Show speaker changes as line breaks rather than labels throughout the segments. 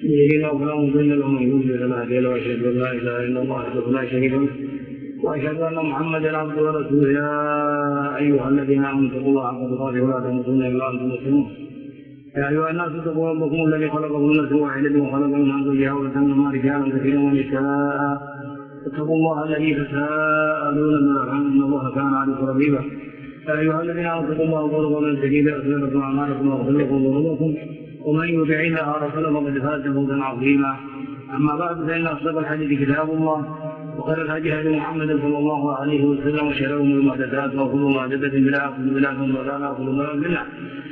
يهدنا فلا مضل له ومن يضلل فلا هادي له واشهد ان لا اله الا الله وحده لا شريك له واشهد ان محمدا عبده ورسوله يا ايها الذين امنوا اتقوا الله حق تقاته ولا تموتن الا وانتم مسلمون يا ايها الناس اتقوا ربكم الذي خلقكم من نفس واحده وخلق منها زوجها وبث منهما رجالا كثيرا ونساء اتقوا الله الذي تساءلون به والارحام ان الله كان عليكم رقيبا يا ايها الذين امنوا اتقوا الله وقولوا قولا سديدا يغفر لكم اعمالكم ويغفر لكم ذنوبكم ومن يطع الله ورسوله فقد فاز فوزا عظيما اما بعد فان اصدق الحديث كتاب الله وخير الهدي هدي محمد صلى الله عليه وسلم وشر الامور محدثاتها وكل محدثه بدعه وكل بدعه ضلاله وكل ضلاله في النار.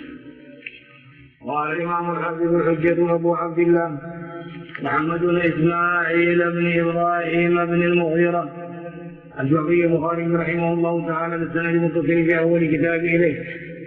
قال الامام الحافظ الحجه ابو عبد الله محمد بن اسماعيل بن ابراهيم بن المغيرة الجعفي البخاري رحمه الله تعالى بالسند المتصل في اول كتاب اليه.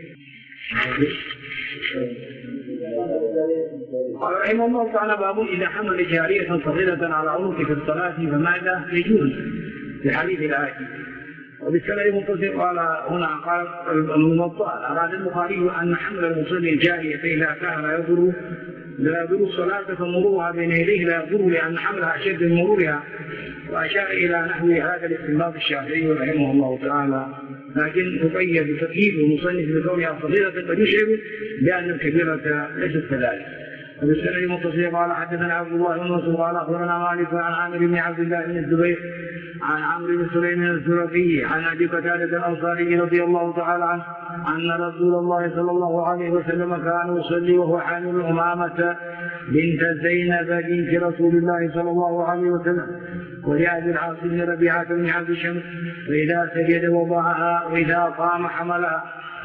قال رحمه الله تعالى باب اذا حمل جاريه صغيره على عنقه في الصلاه فماذا يجوز في حديث الايه. وبالسند المتصل قال هنا قال الموطأ اراد البخاري ان حمل المصلي الجاريه فاذا كان لا يضر الصلاه فمروها بين يديه لا يضر لان حملها اشد من مرورها واشار الى نحو هذا الاستنباط الشافعي رحمه الله تعالى لكن تقيد تقييد المصنف بكونها صغيره قد يشعر بان الكبيره ليست كذلك. وبالسند المتصل قال حدثنا عبد الله بن مسعود قال اخبرنا مالك عن عامر بن عبد الله بن الزبير عن عمرو بن سليم الزرقي عن ابي قتاده الانصاري رضي الله تعالى عنه ان رسول الله صلى الله عليه وسلم كان يصلي وهو حامل امامه بنت زينب بنت رسول الله صلى الله عليه وسلم ولأبي العاص بن ربيعه بن عبد الشمس واذا سجد وضعها واذا قام حملها.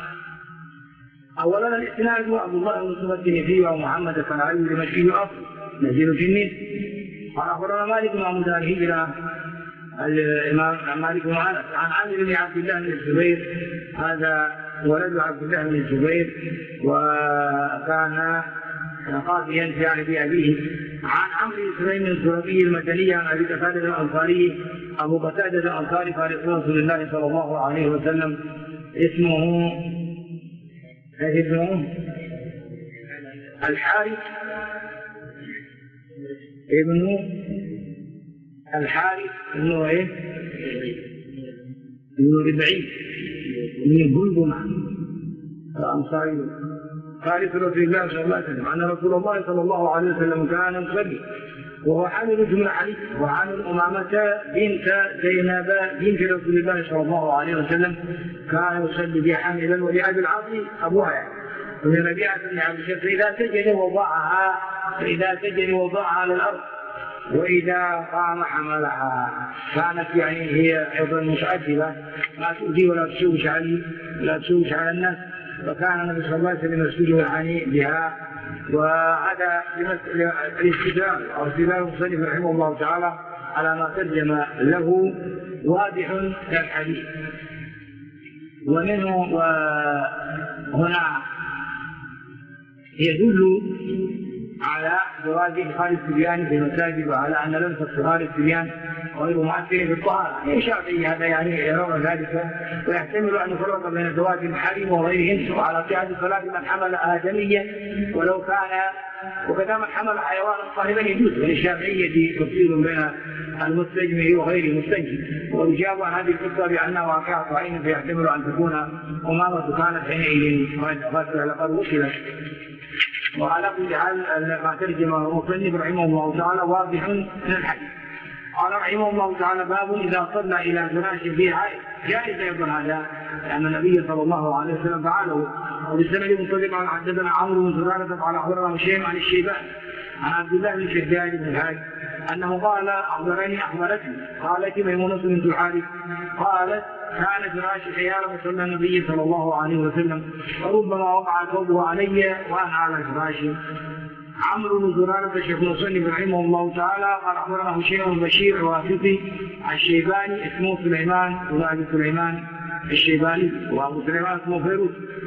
اولا الاسناد عبد الله بن مسعود التنيسي ومحمد بن علي الدمشقي اصل نزيل في النيل. قال اخبرنا مالك بن عبد الهجره الامام مالك بن انس عن عامر بن عبد الله بن الزبير هذا ولد عبد الله بن الزبير وكان قاضيا في عهد ابيه عن عمرو بن سليم الزرقي المدني عن ابي قتاده الانصاري ابو قتاده الانصاري خالق رسول الله صلى الله عليه وسلم اسمه الحارث ابن الحارث انه ايه؟ ابن ربعي من بلبمة الانصاري خالد رسول الله صلى الله عليه وسلم ان رسول الله صلى الله عليه وسلم كان يصلي وهو حامل جمل علي وعامل امامه بنت زينب بنت رسول الله صلى الله عليه وسلم كان يصلي بها حاملا ولابي العاص ابوها ومن ربيعه بن عبد الشمس فاذا سجد وضعها على الارض واذا قام حملها. كانت يعني هي ايضا متعجله لا تؤذي ولا تشوش على الناس فكان النبي صلى الله عليه وسلم يسجد ويعاني بها. وهذا الاستدلال او استدلال المصنف رحمه الله تعالى على ما ترجم له واضح كالحديث. ومنه وهنا يدل على جواز ادخال الصبيان في المساجد وعلى ان لمس صغار الصبيان غير مؤثر في الطهاره. الشافعي هذا يعني يرون ذلك ويحتمل ان يفرق بين زواج المحارم وغيرهن وعلى صحه صلاه من حمل ادميا ولو كان وكذا من حمل حيوانا صاحبا يجوز. وللشافعيه تفصيل بين المستجمع وغير المستجمع ويجاب عن هذه القصه بانها واقعه عين فيحتمل ان تكون امامه كانت حينئذ لقد وصلت. وعلى كل حال ما ترجمه المصنف رحمه الله تعالى واضح من الحديث. قال رحمه الله تعالى باب اذا صلى الى فراش فيه عائد جائز ايضا هذا لان النبي صلى الله عليه وسلم فعله. وبالسند المنطلق عن حدثنا عمرو بن زرارة قال اخبرنا هشيم عن الشيباني عن عبد الله بن شداد بن الحاج انه قال اخبرتني قالت ميمونة بنت الحارث قالت كان فراش حيال مصلى النبي صلى الله عليه وسلم وربما وقع ثوبه علي وانا على فراشي. عمرو بن زرارة الشيخ المصنف رحمه الله تعالى قال اخبرنا هشيم بن بشير الواسطي الشيباني اسمه سليمان بن ابي سليمان الشيباني وابو سليمان اسمه فيروز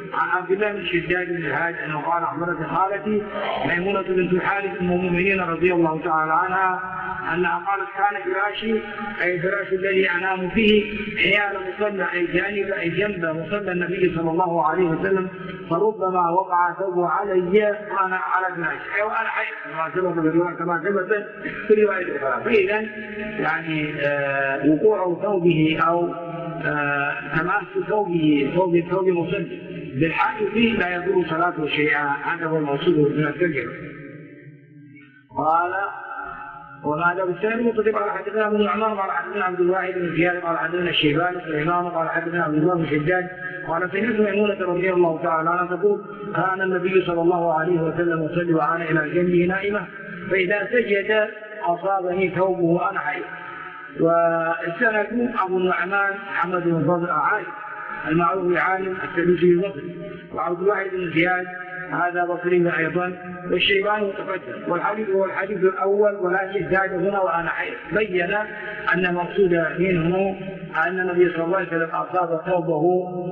عن عبد الله بن شداد بن الهاد انه قال اخبرت خالتي ميمونه بنت الحارث ام المؤمنين رضي الله تعالى عنها انها قالت كان فراشي اي الفراش الذي انام فيه حيال مصلى اي جانب اي جنب مصلى النبي صلى الله عليه وسلم فربما وقع ثوبه علي وانا على فراشي اي وانا حي كما ثبت في الروايه الاخرى. فاذا يعني وقوع ثوبه او تماس ثوب مصلي بالحال فيه لا يضر صلاته شيئا. هذا هو المقصود من الترجمه. قال وما هذا بالسند متصل قال حدثنا ابن عمر قال حدثنا عبد الواحد بن زياد قال حدثنا الشيباني سليمان قال حدثنا عبد الله بن شداد قال سمعت ميمونه رضي الله تعالى عنها تقول كان النبي صلى الله عليه وسلم يصلي وانا الى جنبه نائمه فاذا سجد اصابني ثوبه وانا حي. والسند ابو النعمان محمد بن فضل عالم المعروف عالم السدوسي البصري وعبد الواحد بن زياد هذا بصري ايضا والشيباني متقدم والحديث هو الحديث الاول ولكن زاد هنا وانا حي. بين ان المقصود منه ان النبي صلى الله عليه وسلم اصاب ثوبه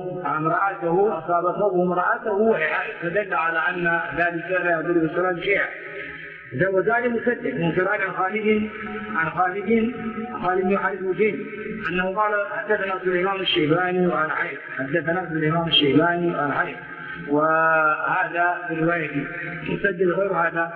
امراته وهي حائض فدل على ان ذلك لا يضر بالصلاه شيئا. وذلك مسدد من قراءة خالد بن حارث الجيني انه قال حدثنا سليمان الشيباني وانا حي وهذا في رواية مسدد غير هذا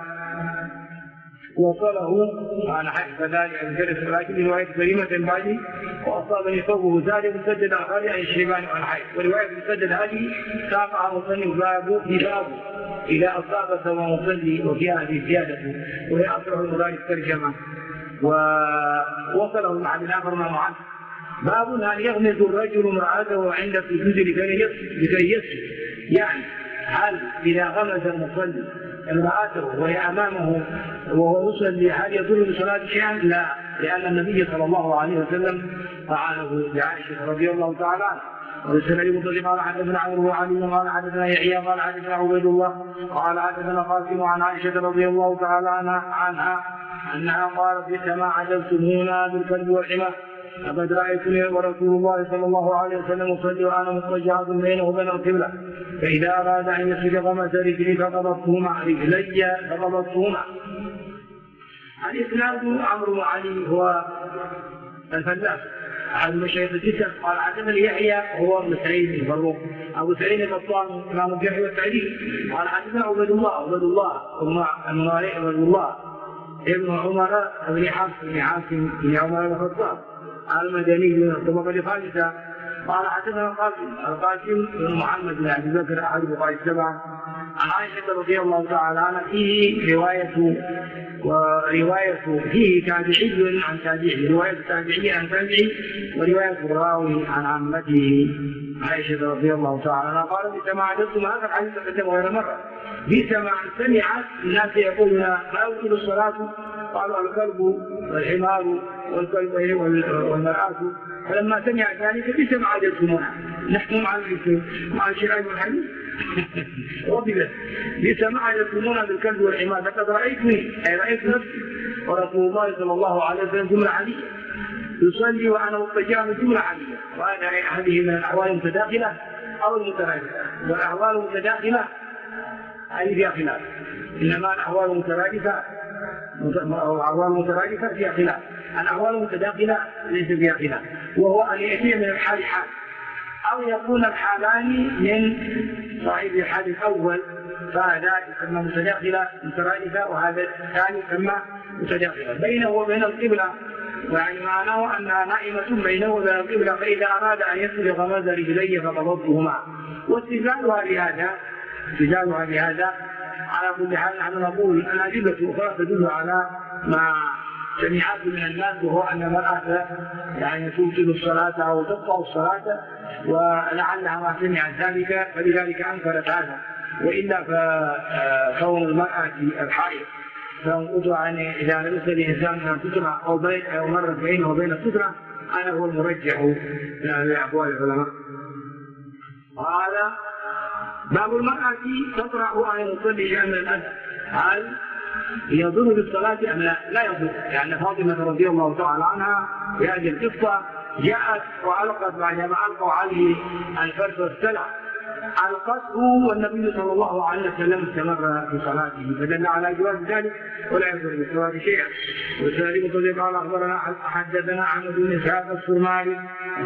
وصله عن حي كذلك مجلس لكن رواية كريمة بعدي واصابني ثوبه ذلك مسدد خالد عن الشيباني وانا حي. ورواية مسدد هذه ساقها مصنف باب إذا أصاب ثوب مصلي وفي هذه الزيادة وهي أصرح المراد الترجمة. ووصله المعنى الآخر مع معاذ باب هل يغمز الرجل امرأته عند السجود لكي يسجد. يعني هل إذا غمز المصلي امرأته وهي أمامه وهو يصلي هل يضر بصلاة شيئا؟ لا، لأن النبي صلى الله عليه وسلم فعله بعائشة رضي الله تعالى عنها. والسند متصل قال حدثنا عمرو وعلي قال حدثنا يحيى قال حدثنا عبيد الله قال حدثنا قاسم عن عائشه رضي الله تعالى عنها انها قالت بئس ما عجبتمونا بالكلب والحمار لقد رايتني ورسول الله صلى الله عليه وسلم يصلي وانا مضطجعه بينه وبين القبله فاذا اراد ان يسجد غمس رجلي فقبضتهما رجلي فقبضتهما. الاسناد عمرو وعلي هو الفلاس أحد مشايخ الستة. قال حدثنا يحيى هو ابن سعيد الفروخ أبو سعيد القطان إمام الجرح والتعديل. قال حدثنا عبيد الله ابن عمر بن حفص بن عمر بن الخطاب المدني من الطبقة الخامسة. قال حدثنا القاسم بن محمد بن أبي بكر أحد الفقهاء السبعة عن عائشة رضي الله تعالى عنها فيه ورواية فيه تابعي عن تابعي رواية تابعي عن تابعي ورواية الراوي عن عمته عائشة رضي الله تعالى عنها قال بئس ما عجبتم هذا الحديث تقدم غير مرة بئس ما سمعت الناس يقولون ما أوتي الصلاة قالوا الكلب والحمار والكلب والمرأة فلما سمعت ذلك بئس ما عجبتمونا نحن مع الشرائع والحديث وضبت بئس ما عجبتمونا بالكلب والحمار لقد رأيتني أي رأيت نفسي ورسول الله صلى الله عليه وسلم جملة عادية يصلي وأنا مضطجع جملة عادية وأنا هذه من الأحوال المتداخلة أو المترادفة. والأحوال المتداخلة هذه فيها خلاف إنما الأحوال المترادفة فيها خلاف. الأحوال المتداخلة ليس فيها خلاف وهو أن يأتي من الحال حال أو يكون الحالان من صاحب الحال الأول فهذا يسمى متداخلة مترادفة وهذا الثاني يسمى متداخلة بينه وبين القبلة يعني معناه أنها نائمة بينه وبين القبلة فإذا أراد أن يسجد غمز رجليه فقبضتهما. واستدلالها بهذا على كل حال نحن نقول أن أدلة أخرى تدل على ما سمعت من الناس وهو أن المرأة يعني تبطل الصلاة أو تقطع الصلاة ولعلها ما سمعت ذلك فلذلك أنكرت هذا. وإلا فكون المرأة الحائض فانقطع يعني إذا لبس الإنسان من السترة أو مرت بينه وبين السترة هذا هو المرجح لأقوال العلماء. قال باب المرأة تطرح أن يصلي شيئا من الأذى هل يضر بالصلاة أم لا يضر؟ لأن فاطمة رضي الله تعالى عنها في هذه القصة جاءت وألقت بعدما ألقوا عليه الفرس والسلع القصر والنبي صلى الله عليه وسلم استمر في صلاته فدل على جواز ذلك ولا يضر بالصواب شيئا. وسالم قال اخبرنا حدثنا احمد بن اسحاق السرمالي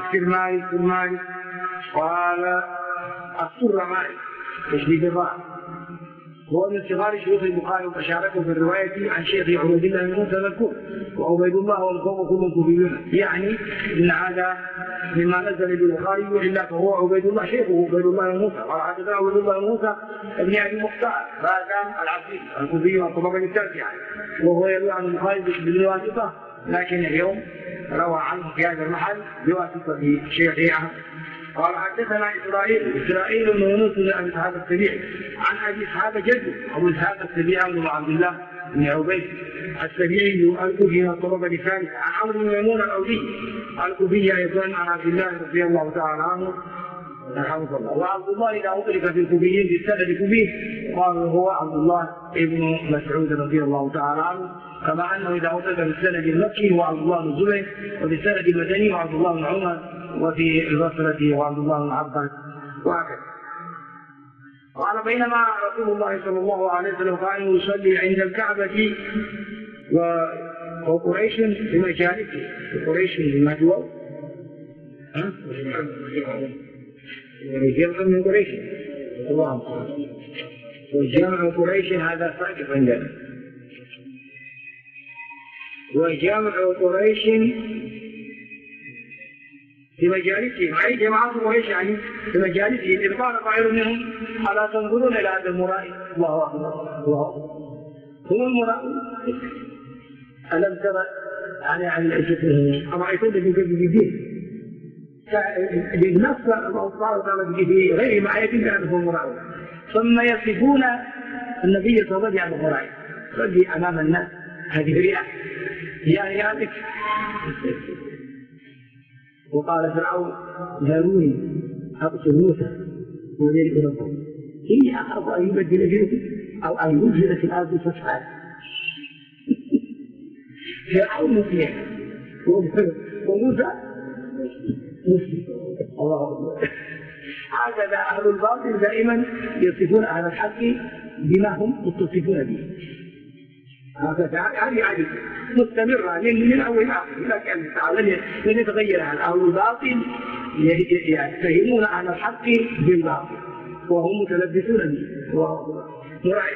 قال السرمالي تشديد الراء هو من صغار شيوخ البخاري وشاركه في الروايه عن شيخ عبيد الله بن موسى المذكور وعبيد الله والقوم كلهم كوفيون، يعني ان هذا مما نزل بالبخاري الا فهو عبيد الله شيخه عبيد الله بن موسى. قال حدثنا عبيد الله بن موسى ابن ابي مختار هذا العبدي الكوفي والطبقه التاسعه وهو يروي عن البخاري بالواسطه، لكن اليوم روى عنه في هذا المحل بواسطه شيخه. قال حدثنا إسرائيل بن يونس بن أبي إسحاق السبيعي عن أبي إسحاق جده أبو إسحاق السبيعي بن عبد الله بن عبيد السبيعي الكوفي من الطبقة الثالثة عن عمرو بن ميمون الأودي الكوفي أيضا عن عبد الله رضي الله تعالى عنه رحمه الله. وعبد الله إذا أطلق في الكوفيين بالسند الكوفي قال هو عبد الله بن مسعود رضي الله تعالى عنه، كما أنه إذا أطلق بالسند المكي هو عبد الله بن الزبير وبالسند المدني وعبد الله بن عمر وفي البصرة وعبد الله بن عباس وهكذا. قال بينما رسول الله صلى الله عليه وسلم قائم يصلي عند الكعبة وقريش بمجالسه قريش بمجوى جمع من قريش الله وجمع قريش هذا صحيح عندنا وجمع قريش في مجالسهم أي جماعات قريش يعني في مجالسهم إذ قال قائل منهم ألا تنظرون إلى هذا المرائي الله أكبر الله أكبر هم المرائي ألم ترى عن أرأيتم الذي بالدين بالنص الله سبحانه وتعالى في غير معية بأنه المرائي ثم يصفون النبي صلى الله عليه وسلم المرائي فدي أمام الناس هذه رئة يا بك. وقال فرعون ذروني أقتل موسى وليل ربهم إني أخاف أن يبدل دينكم أو أن ينزل في الأرض فسادا. فرعون مسلم وموسى مسلم الله أكبر. هكذا أهل الباطل دائما يصفون أهل الحق بما هم يتصفون به. هذه عادة مستمرة من أول آخر لكن لن يتغير أهل الباطل يتهمون أهل الحق بالباطل وهم متلبسون به مرعب.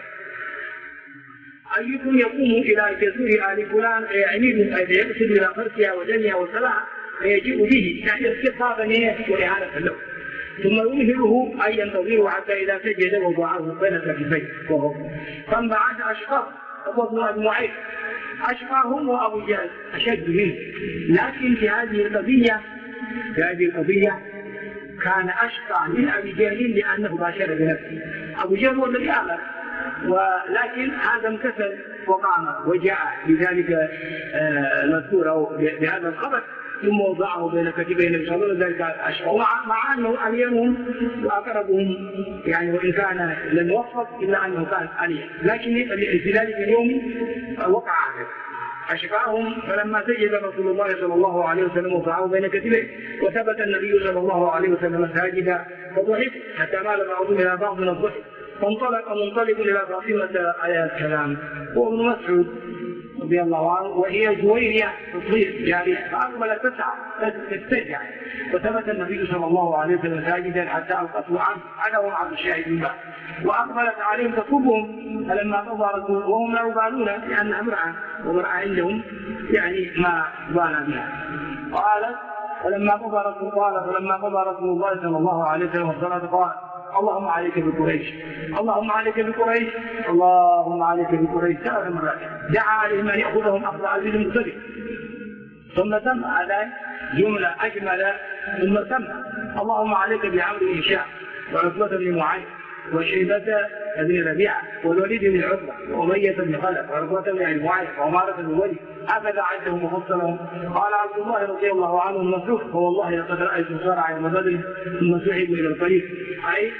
أيكم يقوم إلى جسور آل فلان فيعمد أن يقصد إلى فرسها ودنيا وصلاة فيجيء به يعني استقطابا وإهانة له ثم يمهله أن ينتظره حتى إذا سجد وضعه بين كتفيه فانبعث أشخاص أبو معيط أشقاهم وأبو جهل أشد منه، لكن في هذه القضية كان أشقى من أبي جهل لأنه باشر بنفسه. أبو جهل هو الذي أغلب ولكن هذا امتثل وقام وجاء بذلك مذكور بهذا الخبر ثم وضعه بين كتفي النبي صلى الله عليه وسلم ذلك أشقى مع أنه أليمهم وأقربهم يعني وإن كان لم يوفق إلا أنه كان أليم، لكن في ذلك اليوم وقع هذا أشقاهم. فلما سجد رسول الله صلى الله عليه وسلم وضعه بين كتفيه وثبت النبي صلى الله عليه وسلم ساجدا فضحك حتى مال بعضهم إلى بعض من الضحك فانطلق منطلق إلى فاطمة عليه السلام وابن مسعود رضي الله عنه وهي جويرية تصير جارية فأقبلت تسعى تسترجع وثبت النبي صلى الله عليه وسلم ساجدا حتى ألقته عنهم عبد الشاهد من بعد وأقبلت عليهم تطلبهم فلما قضى رسول وهم لا يبالون لأنها امرأة وامرأة عندهم يعني ما بال بها. قالت فلما قضى رسول الله صلى الله عليه وسلم الصلاة قال اللهم عليك بقريش اللهم عليك بقريش اللهم عليك بقريش 3 مرات دعا عليهم أن يأخذهم أخذ عزيز مقتدر ثم تم هذا جملة أجمل ثم تم اللهم عليك بعمرو بن هشام وعتبة بن معاذ وشيبة بن ربيعة والوليد بن عتبة وأمية بن خلف وعتبة بن معاذ وعمارة بن وليد هكذا عدهم وفصلهم. قال عبد الله رضي الله عنه المسروق فوالله لقد رأيت صارع يوم بدر ثم سحبوا إلى القريب أي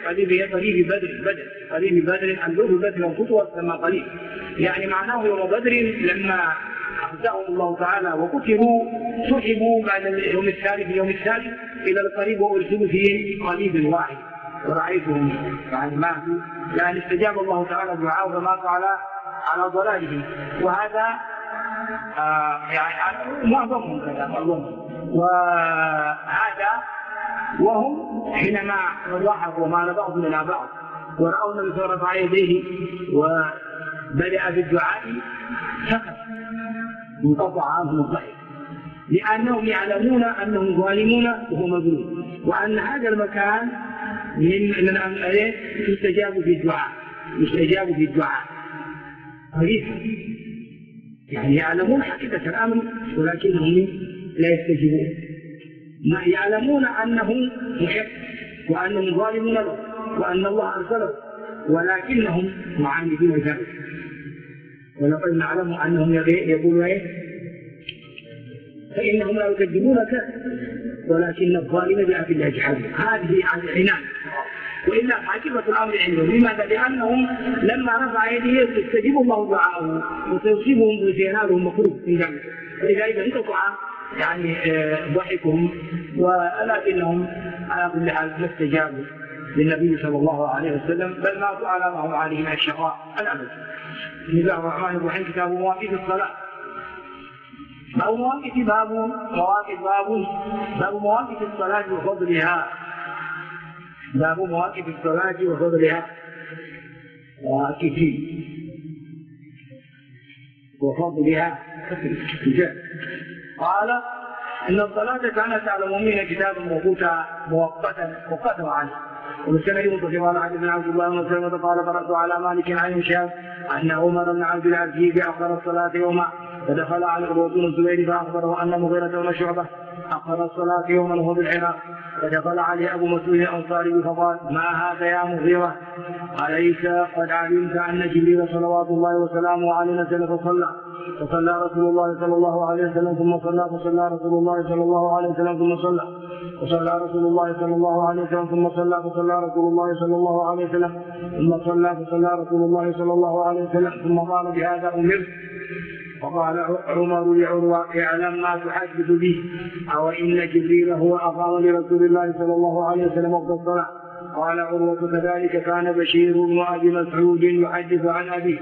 قريب بدر عن ذوب بدر وخطوة ثم قريب يعني معناه يوم بدر لما أخذهم الله تعالى وقتلوا سحبوا بعد اليوم الثالث إلى القريب وأرسلوا في قريب واحد ورأيتهم يعني ماتوا، يعني استجاب الله تعالى دعاءه فماتوا على ضلالهم. وهذا يعني معظمهم كذا معظمهم. وهذا وهم حينما ضحكوا ومال بعضهم إلى بعض ورأوا النبي صلى الله عليه وسلم رفع يديه وبدأ بالدعاء سكت، انقطع عنهم الضحك، لأنهم يعلمون أنهم ظالمون وهو مظلوم، وأن هذا المكان من يستجاب في الدعاء، يستجاب في الدعاء يعني يعلمون حقيقة الأمر ولكنهم لا يستجيبون، يعلمون أنه محق وأنهم ظالمون له وأن الله أرسله، ولكنهم معاندون ذلك. ولقد نعلم أنهم يقولون فإنهم لا يكذبونك ولكن الظالم بأكل يجحدون. هذه عنان، وإلا عاقبة الأمر عندهم. لماذا؟ لأنهم لما رفع يديه يستجيب الله دعاءه وسيصيبهم وسينالهم مكروه من ذلك، ولذلك انقطع يعني ضحكهم، ولكنهم على كل حال ما استجابوا للنبي صلى الله عليه وسلم، بل ماتوا على ما هم عليه من الشقاء الأبد. بسم الله الرحمن الرحيم. كتاب مواقيت الصلاة. باب مواقيت الصلاة وفضلها. باب مواقيت الصلاة وفضلها. وفضلها. قال إن الصلاة كانت على المؤمنين كتابا مؤقتا عنه. ومستند متصل على عبد بن عبد الله بن مسلمة قال قرأت على مالك عن هشام أن عمر بن عبد العزيز أخر الصلاة يوما، فدخل على عروة بن الزبير فأخبره أن مغيرة بن شعبة أخر الصلاة يوما وهو بالعراق، فدخل عليه أبو مسعود الأنصاري فقال: ما هذا يا مغيرة؟ أليس قد علمت أن جبريل صلوات الله وسلامه عليه نزل فصلى رسول الله صلى الله عليه وسلم ثم صلى، فصلى رسول الله صلى الله عليه وسلم ثم صلى، فصلى رسول الله صلى الله عليه وسلم ثم صلى، فصلى رسول الله صلى الله عليه وسلم ثم صلى، فصلى رسول الله صلى الله عليه وسلم ثم قال: بهذا أمرت. وقال عمر لعروة: اعلم ما تحدث به، أو إن جبريل هو أقام لرسول الله صلى الله عليه وسلم وقت الصلاة. قال عروة: كذلك كان بشير بن أبي مسعود يحدث عن أبيه.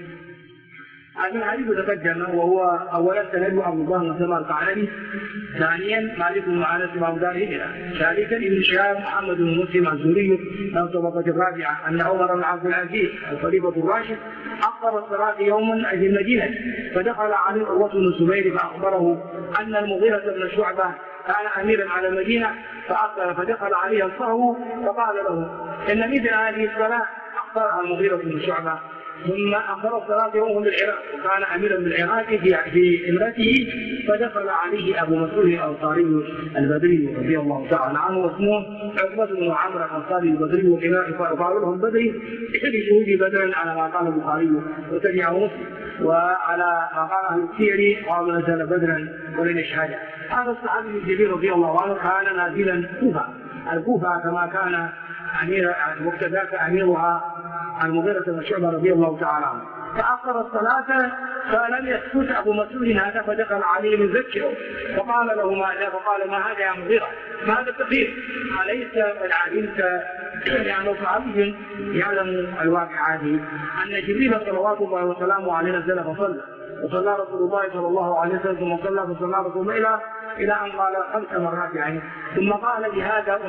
هذا الحديث تقدم، وهو أولا سند عبد الله بن سمر القعنبي، ثانيا مالك بن أنس بن عبد الله، ثالثا ابن شهاب محمد بن مسلم الزهري من الطبقة الرابعة أن عمر بن عبد العزيز الخليفة الراشد أخر الصلاة يوما في المدينة، فدخل عليه عروة بن الزبير فأخبره أن المغيرة بن شعبة كان أميرا على المدينة فدخل عليه الصهو فقال له: إن مثل هذه الصلاة أخرها المغيرة بن شعبة. ثم أخر الصلاة يوم بالعراق، وكان أميرا بالعراق في إمرته، فدخل عليه أبو مسعود الأنصاري البدري رضي الله تعالى عنه، واسمه عقبة بن عمرو الأنصاري البدري، وقالوا له البدري بشهود بدر على ما قال البخاري وتبعه مسلم، وعلى ما قال أهل السير قالوا نزل بدرا ولن يشهد. هذا الصحابي الجليل رضي الله عنه كان نازلا الكوفة كما كان أمير وقت أميرها المغيرة بن شعبة رضي الله تعالى عنه، فأخر الصلاة فلم يسكت أبو مسعود هذا، فدخل عليه يذكره فقال له: ماذا؟ فقال: ما هذا يا مغيرة؟ ما هذا التخير؟ أليس قد علمت يعني صحابي يعلم الواقع هذه أن جبريل صلوات الله وسلامه عليه نزل فصلى، وصلى رسول الله صلى الله عليه وسلم ثم صلى، فصلى رسول الله إلى أن قال 5 مرات يعني، ثم قال: بهذا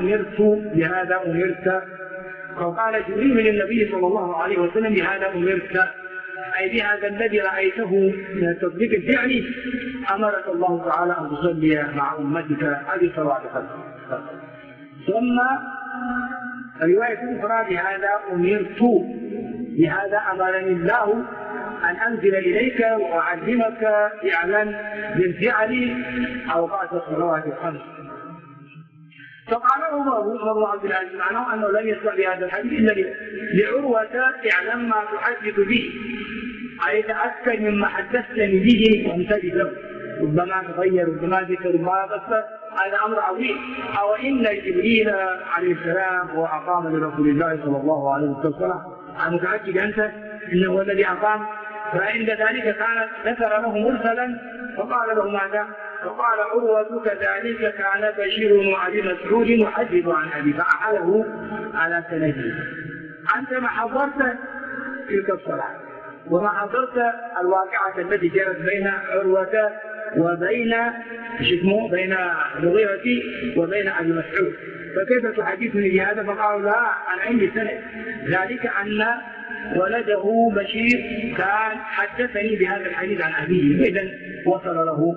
أمرت. وقال جبريل للنبي صلى الله عليه وسلم: بهذا أمرت، أي بهذا الذي رأيته من التصديق الفعلي أمرك الله تعالى أن تصلي مع أمتك هذه صلاة الخمس. ثم رواية أخرى: بهذا أمرت، بهذا أمرني الله أن أنزل إليك وأعلمك فعلا بالفعل أوقات الصلوات الخمس. فقال عمر بن عبد العزيز معناه أنه لم يسمع بهذا الحديث إلا لعروة: اعلم ما تحدث به، أي تأكد مما حدثتني به وانتبه له، ربما تغير ربما ذكر ربما قصر، هذا أمر عظيم. أو إن جبريل عليه السلام هو أقام لرسول الله صلى الله عليه وسلم، أنا متأكد أنت إنه هو الذي أقام. فعند ذلك كان ذكر له مرسلا فقال له: ماذا؟ فقال عروة كذلك كان بشير وأبي مسعود يحدث عن أبي، فأحاله على سنده. أنت ما حضرت تلك الصلاة وما حضرت الواقعة التي جرت بين عروة وبين بين المغيرة وبين أبي مسعود، فكيف تحدثني بهذا؟ فقالوا لا أنا عندي سند، ذلك أن ولده بشير كان حدثني بهذا الحديث عن أبيه، إذن وصل له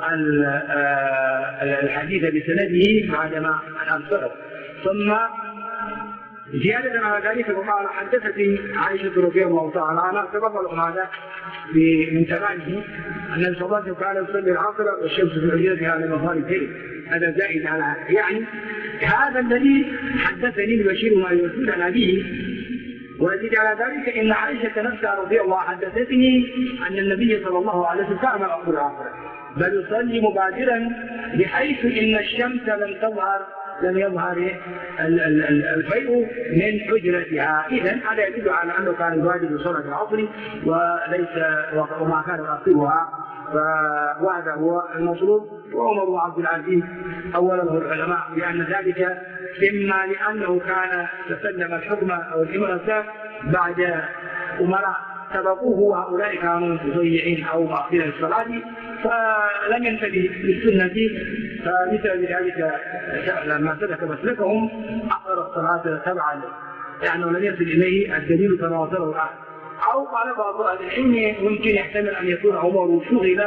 الحديث بسنده بعدما أرسله. ثم زيادة على ذلك وقال حدثتني عائشة رضي الله تعالى عنها، تفضل هذا من تمامه أن النبي صلى الله عليه وسلم كان يصلي العصر والشمس في العجلة على مغارب، هذا زائد على يعني هذا الذي حدثني بشير ما يرسل عن أبيه. وزيد على ذلك إن عائشة نفسها رضي الله حدثتني أن النبي صلى الله عليه وسلم كان يصلي العصر بل يصلي مبادرا بحيث إن الشمس لم يظهر الفيء من حجرتها. إذن هذا يدل على أنه كان يبادر بصلاة العصر وما كان يؤخرها، وهذا هو المطلوب. وعمر بن عبد العزيز أوله العلماء لأن ذلك إما لأنه كان تسلم الحكم أو الإمارة بعد أمراء سبقوه وهؤلاء كانوا مضيعين أو مؤخرين الصلاة فلم ينتبه للسنة، فمثل ذلك لما سلك مسلكهم أخر الصلاة تبعا لأنه لم يصل إليه الدليل كما وصله الآن. أو قال بعض أهل العلم يمكن يحتمل أن يكون عمر شغل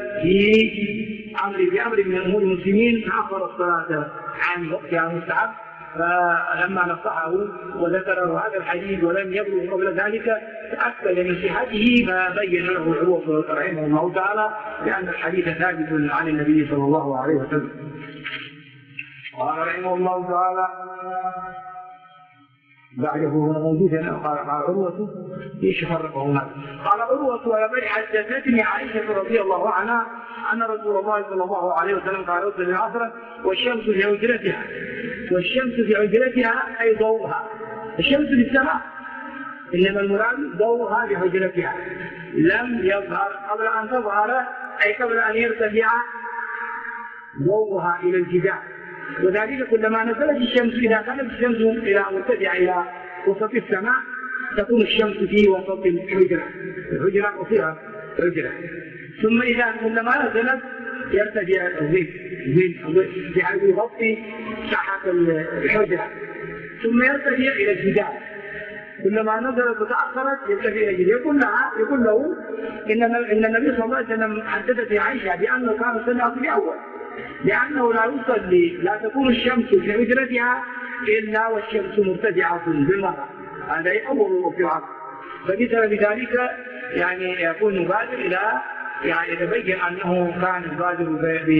بأمر من أمور المسلمين فأخر الصلاة عن وقتها مستحب، فلما نصحه وذكر له هذا الحديث ولم يبلغ قبل ذلك تأكد من صحته فبين له عروة رحمه الله تعالى لأن الحديث ثابت عن النبي صلى الله عليه وسلم. قال رحمه الله تعالى بعده هنا موجودا قال عروة ايش فرقه هنا؟ قال عروة ويبي حدثتني عائشة رضي الله عنها أن رسول الله صلى الله عليه وسلم قال يصلي العصر والشمس في عجلتها، والشمس في عجلتها أي ضوءها، الشمس في السماء إنما المراد ضوءها في عجلتها لم يظهر قبل أن تظهر أي قبل أن يرتفع ضوءها إلى الجدار. وذلك كلما نزلت الشمس إذا كانت الشمس إلى مرتفعة إلى وسط السماء تكون الشمس في وسط الحجرة، الحجرة قصيرة الحجرة، ثم إذا كلما نزلت يرتفع الظل بحيث يغطي ساحة الحجرة ثم يرتفع إلى الجدار، كلما نزلت وتأخرت يرتفع إلى الجدار. يقول له إن النبي صلى الله عليه وسلم حدثت عائشة بأنه كان يصلي العصر الأول لأنه لا يصلي لا تكون الشمس في حجرتها إلا والشمس مرتفعة بالمرة، هذا أول وقت العصر، فبسبب ذلك يعني يكون مبادر إلى يعني يتبين أنه كان يبادر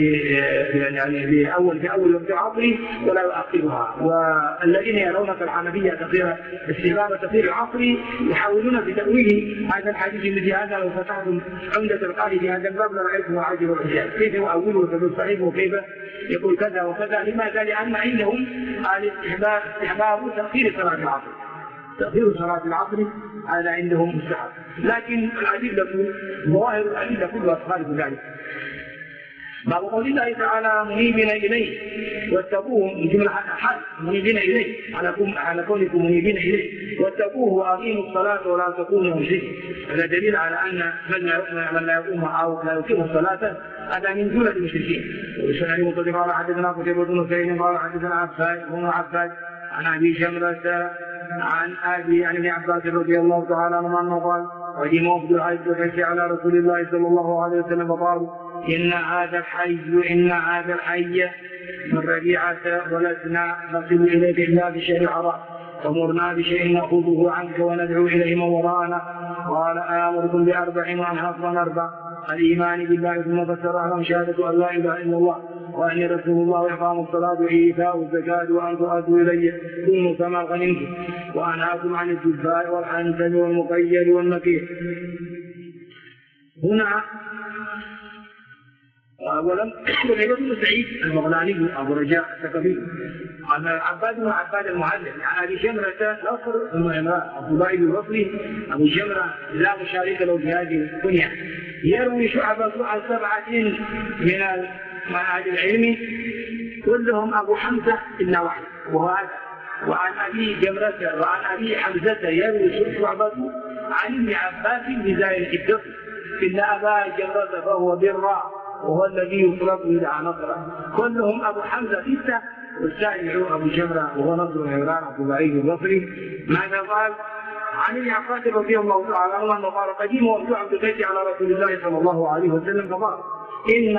في أول وقت العصر ولا يؤخرها. والذين يرون كالحنفية استحباب تأخير العصر يحاولون بتأويل هذا الحديث الذي هذا لو فتحتم عمدة القارئ في هذا الباب لرأيتم عاجب الحجاج كيف يؤوله وتدل صحيح وكيف يقول كذا وكذا. لماذا؟ لأن عندهم استحباب تأخير صلاة العصر، تأخير صلاة العصر هذا عندهم مستحب، لكن الأدلة ظواهر الأدلة كلها تخالف ذلك. باب قول الله تعالى منيبين إليه واتقوه من جملة حال منيبين إليه على كونكم منيبين إليه واتقوه وأقيموا الصلاة ولا تكونوا مشركين. هذا دليل على أن من لا يقوم أو لا يقيم الصلاة هذا من جملة المشركين. وسنن مصدق قال حدثنا قتيبة بن سعيد قال حدثنا عباد عن أبي شمرة عن أبي عن ابن عباس رضي الله تعالى عنه أنه قال قدم وفد الحج على رسول الله صلى الله عليه وسلم فقالوا إن هذا الحي من ربيعة ولسنا نصل إليك إلا بشيء حرام فمرنا بشيء نأخذه عنك وندعو إليه من وراءنا. قال آمركم بأربع وأنهاكم عن أربع: الإيمان بالله ثم فسرها شهادة أن لا إله إلا الله وأني رسول الله وإقام الصلاة وإيتاء الزكاة وأن تؤدوا إلي كونوا كما غنمتم وأنهاكم عن الجبار والحنثل والمقير والنكير. هنا ولم يكن ابن سعيد البغلاني أبو رجاء الثقفي عن عباد المعلم عن أبي شمرة نصر ثم عبد الله بن البصري أبو شمرة لا مشارك له في هذه الدنيا يروي شعبة عن 7 أهل العلم كلهم أبو حمزة إلا واحد وهو هذا. وعن أبي جمرة وعن أبي حمزة يروي شعبة عن ابن عباس بزاي الحدة إن أبا جمرة فهو بالراء وهو الذي يطلق إلى نصره. كلهم أبو حمزة ستة والسائل أبو جمرة وهو نصر عمران عبد البعيد البصري. ماذا قال؟ عن ابن عباس رضي الله تعالى عنه أنه قال قديم وارجع بالبيت على رسول الله صلى الله عليه وسلم فقال إن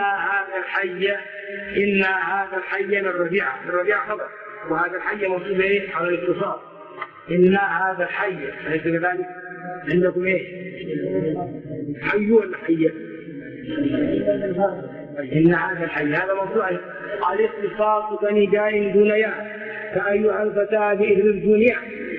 هذا الحي من الربيع خبر، وهذا الحي موصوف به على الاتصال. إن هذا الحي أليس كذلك؟ عندكم إيه؟ حي ولا حي؟ إن هذا الحي هذا موضوع الاختصاص كنداء دون ياء كأيها الفتاة بإذن الدنيا.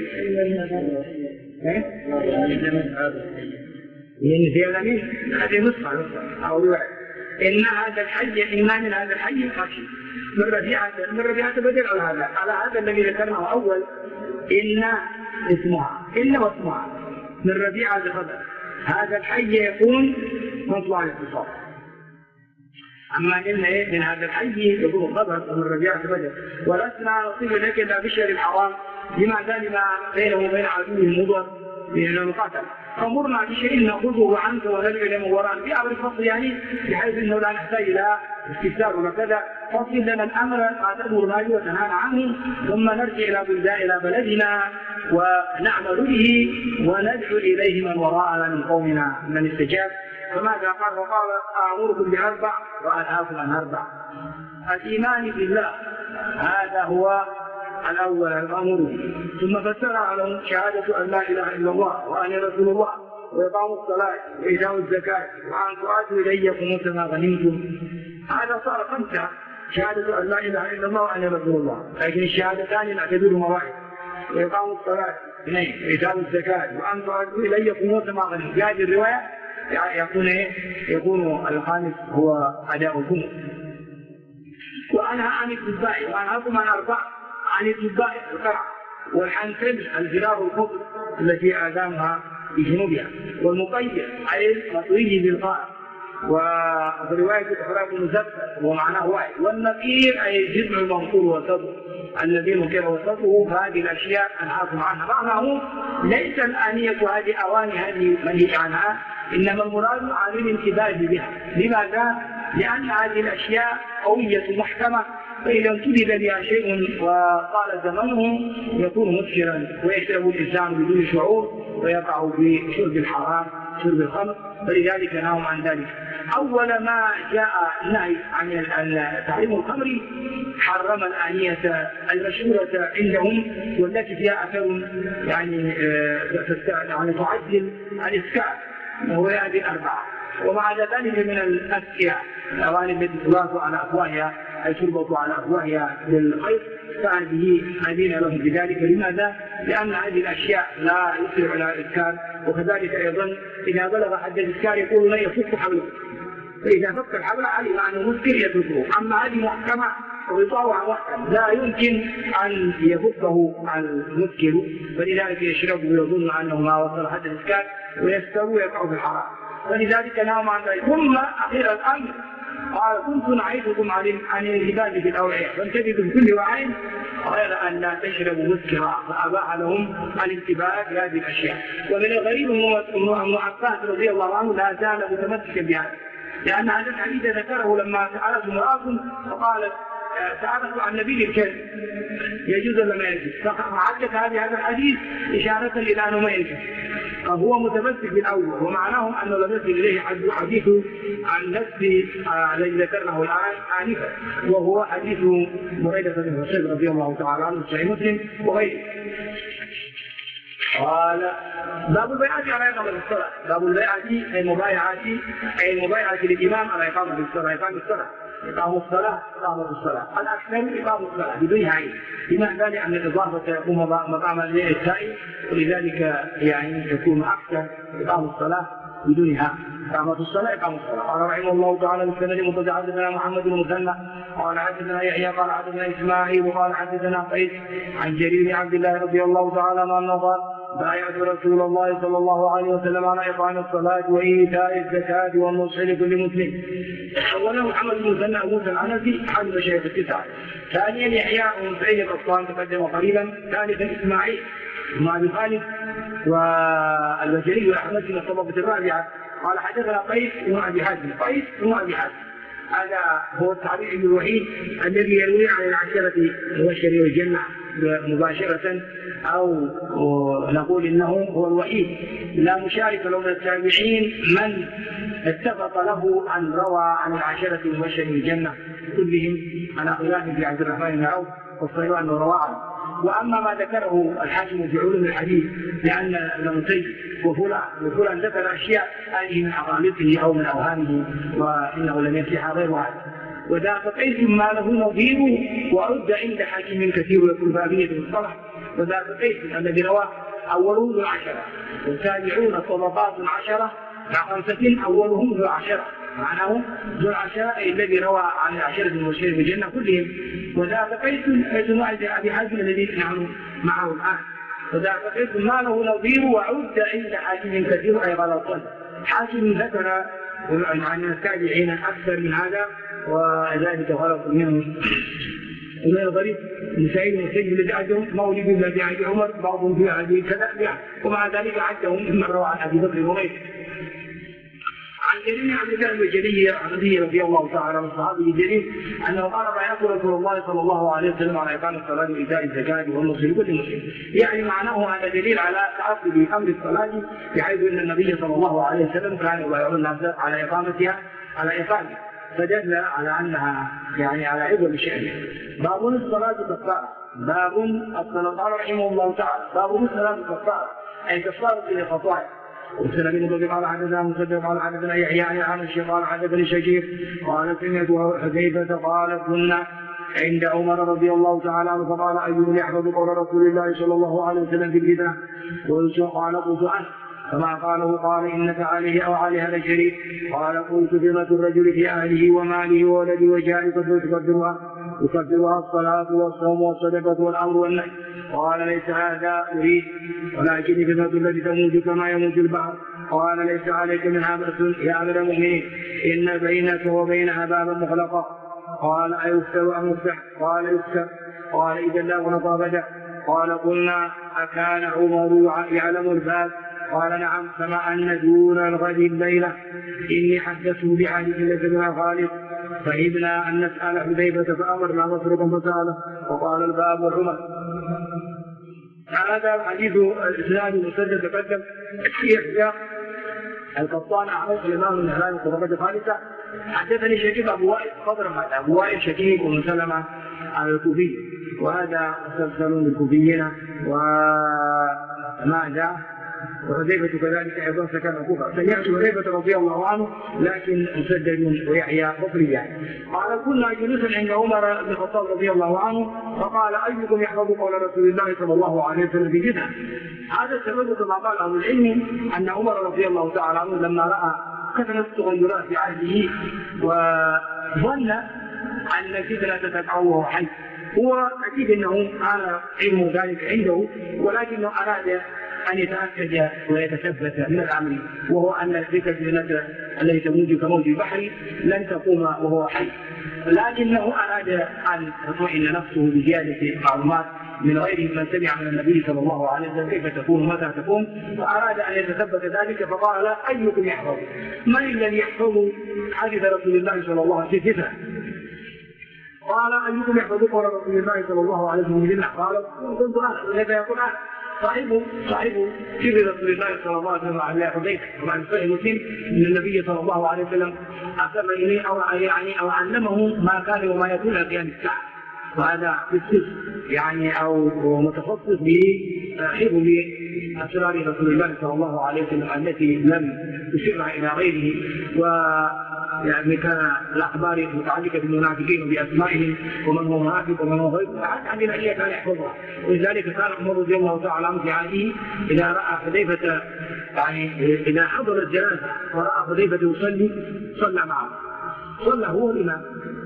من زيادة هذه نسخة أو رواية. إن هذا الحي إن من هذا الحي خشي من ربيعة بدل على هذا الذي ذكرناه أول. إن اسمها إن واسمها من ربيعة خبر. هذا الحي يكون مطلع الاتصال. أما إن من هذا الحي يكون خبر من ربيعة بدل. ولسنا نصيب لك إلا بشر الحرام لما بينه وبين عدوه المضر من المقاتل. فمرنا بشيء نأخذه عنك ونلعلم وراء في أمر الفصل يعني بحيث أنه لا نحتاج إلى استفسار وكذا. فصل لنا الأمر ما تأمر به وتنهانا عنه ثم نرجع إلى بلدنا ونعمل به وندعو إليه من وراءنا من قومنا من استجاب. فماذا قال؟ وقال أأمركم بأربع وأنهاكم عن أربع. الإيمان بالله هذا هو الأول الأمر، ثم فسرها لهم شهادة أن لا إله إلا الله وأني رسول الله وإقام الصلاة وإيتاء الزكاة وأن تؤدوا إلي خمس ما غنمتم. هذا صار خمسة، شهادة أن لا إله إلا الله وأني رسول الله. لكن الشهادتان نعتبرهما واحد. وإقام الصلاة اثنين وإيتاء الزكاة وأن تؤدوا إلي خمس ما غنمتم. في هذه الرواية يكون الخامس هو أداء الخمس. وأنهى عن الاتباع وأنهاكم عن أربع عن الاتباع القرع والحنكل الجرار الخضر التي آدامها بجنوبها والمقيد أي مطويه بالقاع وفي رواية إخراج المزفر ومعناه واحد والنقير أي الجذع المنقول وصدر الذي نقر وصدره. فهذه الأشياء أنهاكم عنها. معناه ليس الآنية هذه أواني هذه منهي عنها، إنما المراد عن الانتباه بها. لماذا؟ لأن هذه الأشياء قوية محكمة، فإذا انتبه بها شيء وطال زمنه يكون مسكرا ويشرب الإنسان بدون شعور ويقع في شرب الحرام شرب الخمر. فلذلك نهوا عن ذلك. أول ما جاء النهي عن تحريم الخمر حرم الآنية المشهورة عندهم والتي فيها أثر يعني تعجل الإسكار وهو هذه الأربعة. ومع ذلك من الأسكية الأواني التي تلاص على أفواهها أي تربط على أفواهها للخيط فهذه أذين لهم بذلك. لماذا؟ لأن هذه الأشياء لا يسرع على الإسكار. وكذلك أيضا إذا بلغ حد الإسكار يقول لا يفك حبله، فإذا فك الحبل علم أنه مسكر يتركه. أما هذه محكمة وغطاؤها محكم لا يمكن أن يفكه المسكر، فلذلك يشربه ويظن أنه ما وصل حد الإسكار ويستر ويقع في الحرام. فلذلك نهوا عن ذلك. ثم أخير الأمر قال كنت نعيتكم عن الهباد في الأوعية فانتبهوا بكل وعين غير أن لا تشربوا مسكرا، فأباح لهم الانتباه بهذه الأشياء. ومن الغريب ابن عباس رضي الله عنه لا زال متمسكا بهذا، لأن هذا الحديث ذكره لما سألته امرأة فقالت سألته عن نبيذ الكلب يجوز ولا ما يجوز، فعدت هذا الحديث إشارة إلى أنه ما يجوز. فهو متمسك بالأول ومعناه أنه لم يصل إليه حديث عن نفس الذي ذكرناه الآن آنفا وهو حديث بريدة بن حصيب رضي الله تعالى عنه في مسلم وغيره. قال باب البيعة على إقامة الصلاة. باب البيعة أي المبايعة للإمام على إقامة الصلاة. إقام الصلاة إقامة الصلاة الأكثر إقام الصلاة بدون عين، بمعنى أن الإضافة يقوم مقام السائل ولذلك يعني يكون أكثر إقام الصلاة بدونها. إقامة الصلاة إقام الصلاة. قال رحمه الله تعالى بالسند المتصل حدثنا محمد بن مثنى قال حدثنا يحيى قال حدثنا إسماعيل وقال حدثنا قيس عن جرير بن عبد الله رضي الله تعالى عنه قال بايعت رسول الله صلى الله عليه وسلم على إقام الصلاة وإيتاء الزكاة والنصح لكل مسلم. أولا محمد بن مثنى أبو موسى العنزي أحد مشايخ التسعة. ثانيا يحيى بن سعيد القطان تقدم قريبا. ثالثا إسماعيل بن أبي خالد والبشري والأحمد في الطبقة الرابعة. قال حدثنا قيس بن أبي حازم. قيس بن أبي حازم هذا هو التعبير الوحيد الذي يروي عن العشرة المبشرين بالجنة مباشرة، أو نقول إنه هو الوحيد لا مشارك له من التابعين من اتفق له أن روى عن العشرة المبشرين بالجنة كلهم على خلاف في عبد الرحمن بن عوف والصحيح أنه روى عنه. وأما ما ذكره الحاكم في علوم الحديث لأن ابن مسيب وفلان ذكر أشياء هذه من عقائده أو من أوهامه وإنه لم يصح غير واحد. وذاك قيس ما له نظير وعد عند حاكم كثير يكون بابية المصطلح. وذاك قيس الذي رواه أولهم ذو عشرة والتابعون طبقات 10 مع 5 أولهم ذو عشرة، معناه ذو العشرة الذي روى عن العشرة المبشرين بالجنة كلهم. وذاك قيس بن أبي حازم الذي نحن معه الآن. وذاك قيس ما له نظير وعد عند حاكم كثير أي غلطا. حاكم ذكر عن التابعين أكثر من هذا وذلك غلط منهم. ومن الغريب من سعيد بن مسيب الذي عدهم مولد الذي عد عمر بعضهم في عدي كذا ومع ذلك عدهم ممن روى عن أبي بكر وغيره. عن جرير عبد الله البجلي رضي الله تعالى عن الصحابي الجليل انه قال بايعت رسول الله صلى الله عليه وسلم على اقام الصلاه وايتاء الزكاه والنصر لكل مسلم. يعني معناه هذا دليل على تعقب امر الصلاه بحيث ان النبي صلى الله عليه وسلم كان يبايع الناس على اقامتها فدل على انها يعني على عظم الشأن. باب الصلاه كفاره. باب الصلاه قال رحمه الله تعالى باب الصلاه كفاره اي كفاره للخطايا. وسلم بن ابي قال حدثنا مسدد قال حدثنا يحيى عن الشيخ قال حدثني شقيق قال سمعت حذيفه قال كنا عند عمر رضي الله تعالى عنه فقال ايهم يحفظ قول رسول الله صلى الله عليه وسلم في الفتنه قال قلت عنه فما قاله قال انك عليه او عليها لشريك قال قلت فتنه الرجل في اهله وماله وولده وجاره يكفرها الصلاه والصوم والصدقه والامر والنهي. قال ليس هذا أريد ولكن الفتنة التي تموت كما يموت البحر. قال ليس عليك منها بأس يا أمير المؤمنين إن بينك وبينها بابا مغلقا. قال أيفتر أم يفتح؟ قال يفتر. قال إذا لا غلط أبدا. قال قلنا أكان عمر يعلم الباب؟ قال نعم كما أن دون الغد الليلة إني حدثته بحديث ليس بها خالد فهبنا أن نسأل حذيفة فأمرنا مسرقا فسأله وقال الباب والعمر. هذا الحديث الإسناد المسدد تقدم في إحياء القطان أعرف الإمام النهلاني في الطبقة الخامسة. حدثني شقيق أبو وائل قدر أبو وائل شقيق بن سلمة الكوفي وهذا مسلسل بالكوفيين وماذا وحذيفة كذلك أيضا سكن الكوفة. سمعت حذيفة رضي الله عنه لكن مسدد ويحيى بصريا. قال كنا جلوسا عند عمر بن الخطاب رضي الله عنه فقال أيكم يحفظ قول رسول الله صلى الله عليه وسلم في جده. هذا السبب كما قال أهل العلم أن عمر رضي الله تعالى عنه لما رأى كثرة التغيرات في عهده وظن أن الفتنة تتبعه حي. هو أكيد أنه كان علم ذلك عنده ولكنه أراد أن يتأكد ويتثبت من الأمر وهو أن الفتنة التي تموج كموج البحر لن تقوم وهو حي. لكنه أراد أن تطمئن نفسه بزيادة معلومات من غير من سمع من النبي صلى الله عليه وسلم كيف تكون متى تكون فأراد أن يتثبت ذلك فقال أيكم يحفظ؟ من الذي يحفظ حديث رسول الله صلى الله عليه وسلم؟ قال أيكم يحفظ قول رسول الله صلى الله عليه وسلم؟ قال كنت أنا. لذا يقول أنا صاحب سر رسول الله صلى الله عليه وسلم على حذيفة وعن صحيح مسلم ان النبي صلى الله عليه وسلم اعتم اليه او علمه ما كان وما يكون قيام الساعه. وهذا بالسر يعني او متخصص بحفظ اسرار رسول الله صلى الله عليه وسلم التي لم تشرها الى غيره يعني كان الاخبار المتعلقه بالمنافقين وباسمائهم ومن هو منافق ومن هو غير هذه الاشياء كان يحفظها. ولذلك كان عمر رضي الله تعالى عنه في عهده اذا راى حذيفه يعني اذا حضر الجنازه وراى حذيفه يصلي صلى معه صلى هو الامام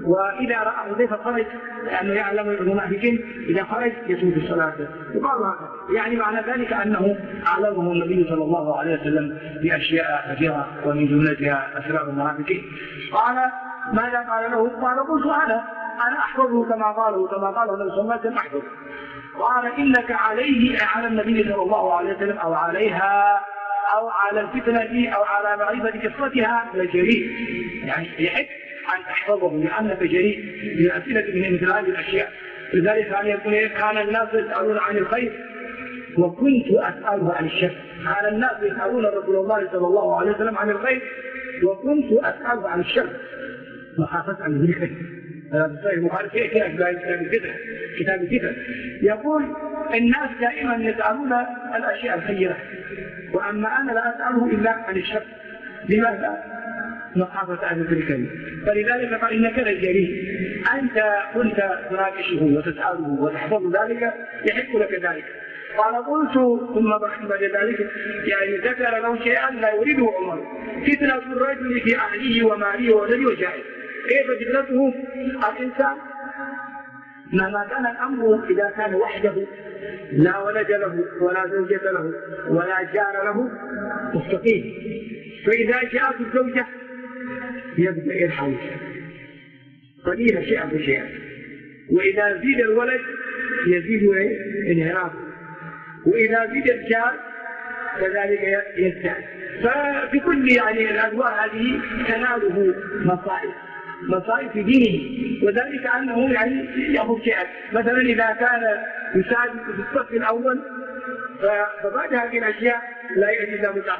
وإذا رأى حذيفة خرج لأنه يعلم المنافقين إذا خرج يسود الصلاة يقال هذا، يعني معنى ذلك أنه أعلمه النبي صلى الله عليه وسلم بأشياء كثيرة ومن جملتها أسرار المنافقين. قال ماذا قال له؟ قال قلت أنا أحفظه كما قاله النبي صلى الله عليه وسلم أحفظه. قال إنك عليه على النبي صلى الله عليه وسلم أو عليها أو على الفتنة أو على معرفة قصتها لجريء، يعني يحب أن تحفظه لأنك جريء بأسئلة من مثل هذه الأشياء. لذلك أن يقول كان الناس يسألون عن الخير وكنت أسأله عن الشر. كان الناس يسألون رسول الله صلى الله عليه وسلم عن الخير وكنت أسأله عن الشر مخافة أن يخير. هذا صحيح البخاري في كتاب الفتن يقول الناس دائما يسألون الأشياء الخيرة وأما أنا لا أسأله إلا عن الشر. لماذا؟ مخافة أن يدركني. فلذلك قال إنك لجريء، أنت كنت تناقشه وتسأله وتحفظ ذلك يحق لك ذلك. قال قلت ثم بعد ذلك يعني ذكر له شيئا لا يريده عمر، فتنة الرجل في أهله وماله وولده وجاهه. كيف فتنته الإنسان؟ مهما كان الأمر إذا كان وحده لا ولد له ولا زوجة له ولا جار له مستقيم، فإذا جاءت الزوجة يبدأ يلحق قليلا شيئا بشيئا، وإذا زيد الولد يزيد انهراف، وإذا زيد الجار كذلك يزداد. ففي كل يعني الأدوار هذه تناله مصائب في دينه، وذلك أنه يعني يأخذ شيئا. مثلا إذا كان يساعد في الصف الأول فبعد هذه الأشياء لا يجد متعب،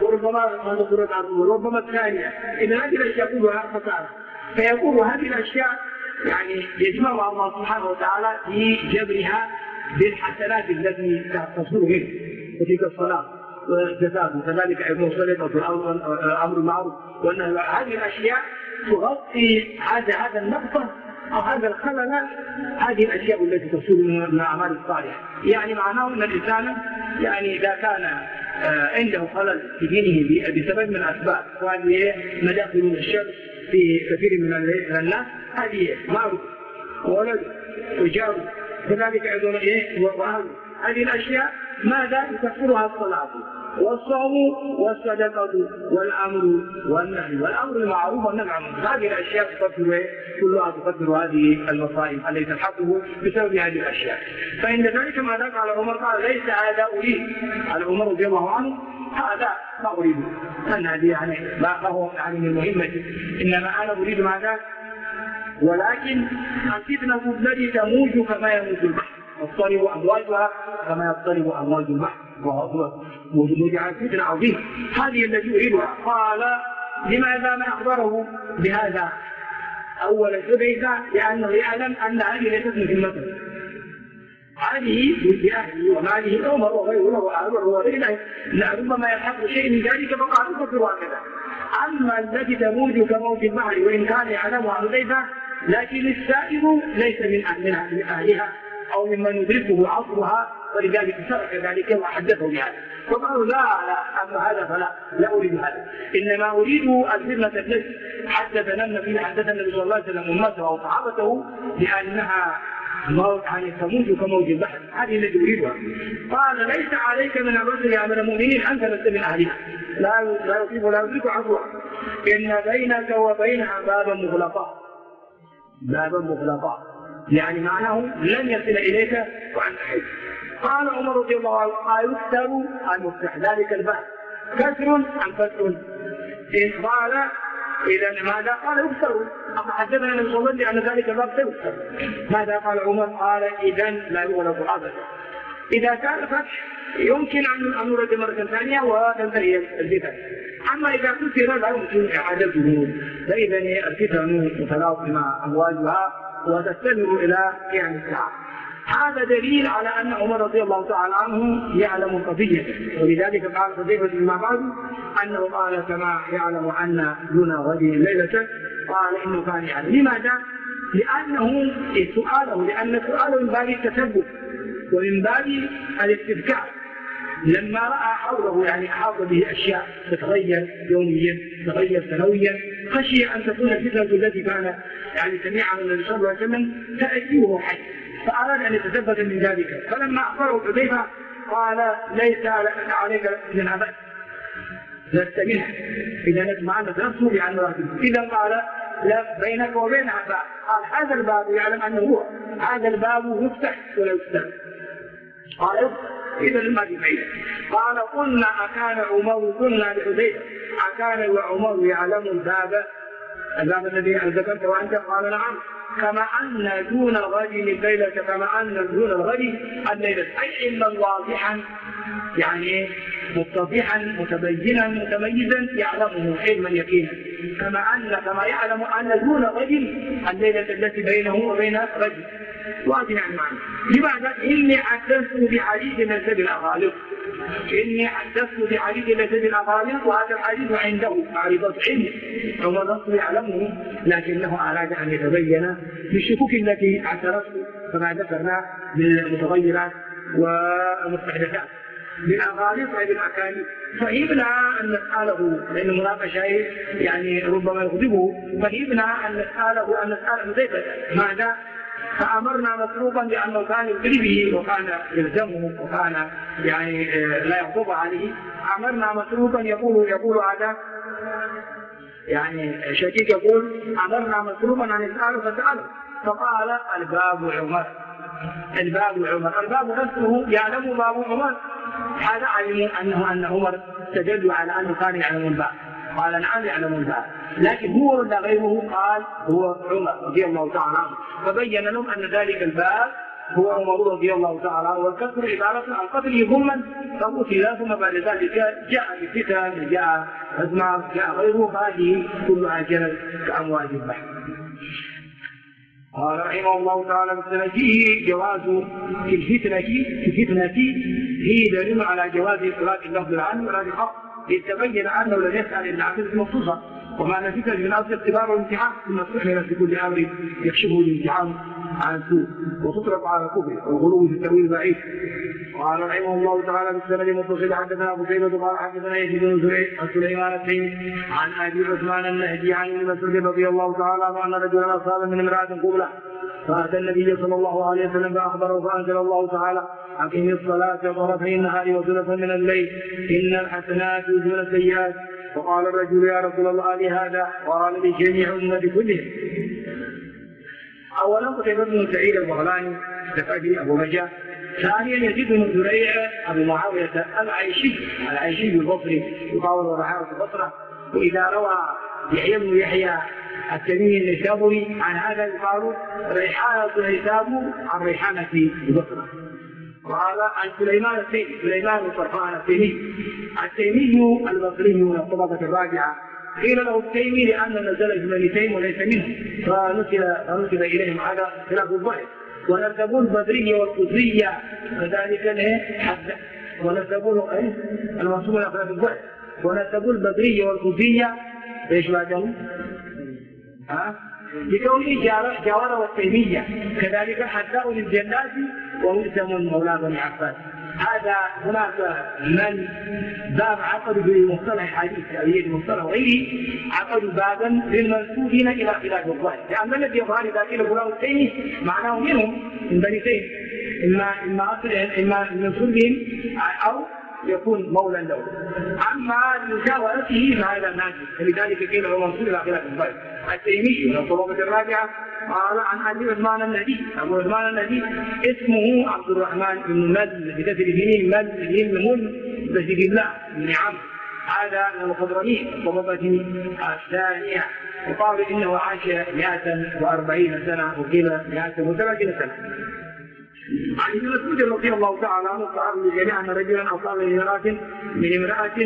وربما الثانية، إن هذه الأشياء كلها خسارة. فيقول هذه الأشياء يعني يجمعها الله سبحانه وتعالى في جبرها بالحسنات التي تصدر منه، وتلك الصلاة والزكاة وكذلك أيضا الصدقة والأمر المعروف، وأن هذه الأشياء تغطي هذا النقص أو هذا الخلل، هذه الأشياء التي تصل من الأعمال الصالحة. يعني معناه أن الإنسان يعني إذا كان عنده خلل في دينه بسبب من الأسباب، وهذه مداخل من الشر في كثير من الناس، هذه معروف وولد وجار كذلك أيضا وأهل. هذه الأشياء ماذا يكفرها؟ الصلاة والصوم والصدقة والأمر والنهي، والأمر المعروف والنهي عن المنكر. هذه الأشياء كلها تكفر هذه المصائب التي تلحقه بسبب هذه الأشياء. فإن ذلك ماذا قال عمر؟ قال ليس هذا أريد. على عمر رضي الله عنه هذا ما أريد، أن هذه يعني ما هو يعني من مهمتي، إنما أنا أريد ماذا؟ ولكن الفتنة التي تموج كما يموج البحر، تضطرب أمواجها كما يضطرب أمواج البحر، وجعل فتنة عظيمة، هذه التي يريدها. قال لماذا ما أخبره بهذا؟ أولا حذيفة لأنه يعلم أن هذه ليست مهمته، هذه بأهله وماله عمر وغيره وأهله وغيره، ربما يلحق شيء من ذلك فقال يفكر هكذا. أما التي تموج كموج البحر وإن كان يعلمها حذيفة، لكن السائل ليس من أهلها أو ممن يدركه عصرها، ولذلك ترك ذلك وحدثه بهذا. فقالوا لا أما هذا فلا أريد هذا، إنما أريد الفتنة التي حدثنا النبي صلى الله عليه وسلم أمته وصحابته بأنها يعني تموج كموج البحر، هذه التي أريدها. قال ليس عليك من الرسل يا أمير المؤمنين أنت لست من أهلها، لا يصيب ولا يدرك عصرها، إن بينك وبينها بابا مغلقا، يعني معناه لن يصل إليك وأنت حي. قال عمر رضي الله عنه يكسر المفتاح ذلك الباب، كسر أم فتح؟ إن قال إذا ماذا؟ قال يكسر. حدثنا النبي صلى الله عليه وسلم أن ذلك الباب سيكسر. ماذا قال عمر؟ قال إذا لا يغلق أبدا. إذا كان فتح يمكن أن نرد مرة ثانية وتنتهي الفتن، أما إذا كسر لا يمكن إعادته، فإذا الفتن متلاطمة أمواجها وتستمر إلى قيام الساعة. هذا دليل على أن عمر رضي الله تعالى عنه يعلم القضية، ولذلك قال حذيفة فيما بعد أنه قال كما يعلم أن دون رجل ليلة، قال إنه كان يعلم. لماذا؟ لأن سؤاله من باب التثبت ومن باب الاستذكار. لما رأى حوله يعني أحاط به أشياء تتغير يوميا، تتغير سنويا، خشي أن تكون الفتنة التي كان يعني سميعها النبي صلى الله عليه وسلم تأتي وهو حي، فأراد أن يتثبت من ذلك. فلما أخبره حذيفة قال ليس عليك منها بأس، لست منها إذا نسمع أنك نفسه بأن راجل. إذا قال لا بينك وبينها باب، قال هذا الباب يعلم أنه هو، هذا الباب يفتح ولا يفتح، قال إذا ما في فائدة. قال قلنا أكان عمر، قلنا لحذيفة أكان وعمر يعلم الباب الذي ذكرته وأنت؟ قال نعم، كما أن دون الغد الليلة، كما أن دون الغد الليلة، أي علما واضحا يعني متضحا متبينا متميزا يعلمه علما يقينا، كما يعلم أن دون غد الليلة التي بينه وبين غد واضحا معنى. لماذا؟ إني حدثت بحديث ليس بالأغاليق، إني حدثت بحديث ليس بالأغاليق، وهذا الحديث عنده معرفة علم هو نص يعلمه، لكنه أراد أن يتبين بالشكوك التي اعترفت كما ذكرنا من المتغيرات والمستحدثات بالأغاليق أي بالأكاذيب. فهمنا أن نسأله، لأن المناقشة يعني ربما يغضبه، فهمنا أن نسأله حذيفة ماذا؟ فأمرنا مطلوبا لأنه كان يدري به وكان يلزمه وكان يعني لا يغضب عليه، أمرنا مطلوبا يقول هذا يعني شديد، يقول أمرنا مطلوبا أن نسأله فسأله، فقال الباب عمر، الباب عمر، الباب نفسه يعلم باب عمر، هذا علم أن عمر استدل على أنه كان يعلم الباب، قال نعم يعلم الباب، لكن هو ولا غيره؟ قال هو عمر رضي الله تعالى عنه، فبين لهم أن ذلك الباب هو عمر رضي الله تعالى عنه، والكسر عبارة عن قتله ظلما فقتل، ثم بعد ذلك جاء الفتن، جاء أزمار، جاء غيره، فهذه كلها جنت كأمواج البحر. قال رحمه الله تعالى فيه جواز في الفتنة هي دليل على جواز إطلاق اللفظ العام ولا الحق، لتبين أنه لم يسأل إلا عن مخصوصة، ومعنى الفتنة من أصل اختبار والامتحان، ثم استحمل في كل أمر يكشفه الامتحان عن سوء وتطلق على الكفر والغلو في التأويل البعيد. قال رحمه الله تعالى بالسند المتصل حدثنا أبو شيبة قال حدثنا يزيد بن زريع عن سليمان التيمي عن أبي عثمان النهدي عن ابن مسعود رضي الله تعالى عنه أن رجلا أصاب من امرأة قبلة، فأتى النبي صلى الله عليه وسلم فأخبره، فأنزل الله تعالى أقم الصلاة طرفي النهار وزلفا من الليل إن الحسنات يذهبن السيئات. فقال الرجل يا رسول الله لهذا وقال لجميع أمتي كلهم. أولا قتيبة بن سعيد البغلاني ثقفي أبو مجاهد، ثانيا يزيد بن زريع أبو معاوية العيشي البصري يقاول ورحاوة البصرة، وإذا روى يحيى بن يحيى التميمي النيسابوري عن هذا يقال ريحانة النيساب عن ريحانة البصرة. وقال عن سليمان الطرفان التيمي البصري من الطبقة الرابعة، قيل له التيمي لأن نزل جملتين وليس منه، فنسب إليهم هذا خلاف الظاهر. ونسبوا البدرية والقدرية كذلك ونسبوا المنصوب إلى خلاف الظاهر، ونسبوا البدرية والقدرية ايش بعدهم؟ لكونه جاور والتيمية، كذلك حداء للجنات وملزم مولى بن عباس. هذا هناك من باب عقد بمصطلح الحديث أي المصطلح غيره، عقدوا بابا للمنسوبين إلى خلاف الظاهر، لأن الذي يظهر إذا قيل فلان التيمي معناه منهم من بني تيم، إما المنسوب بهم أو يكون مولى له، أما لمجاورته فهذا ناجي، فلذلك قيل هو منسوب إلى خلاف الظاهر. التيمي من الطبقة الرابعة قال عن أبي عثمان النهدي، أبو عثمان النهدي اسمه عبد الرحمن بن مل بكسر الجيم مل بسجد الله بن عمرو، هذا من المخضرمين الطبقة الثانية، وقال إنه عاش 140 سنة وقيل 130 سنة. عن ابن مسعود رضي الله تعالى عنه قال للجميع أن رجلا أصاب من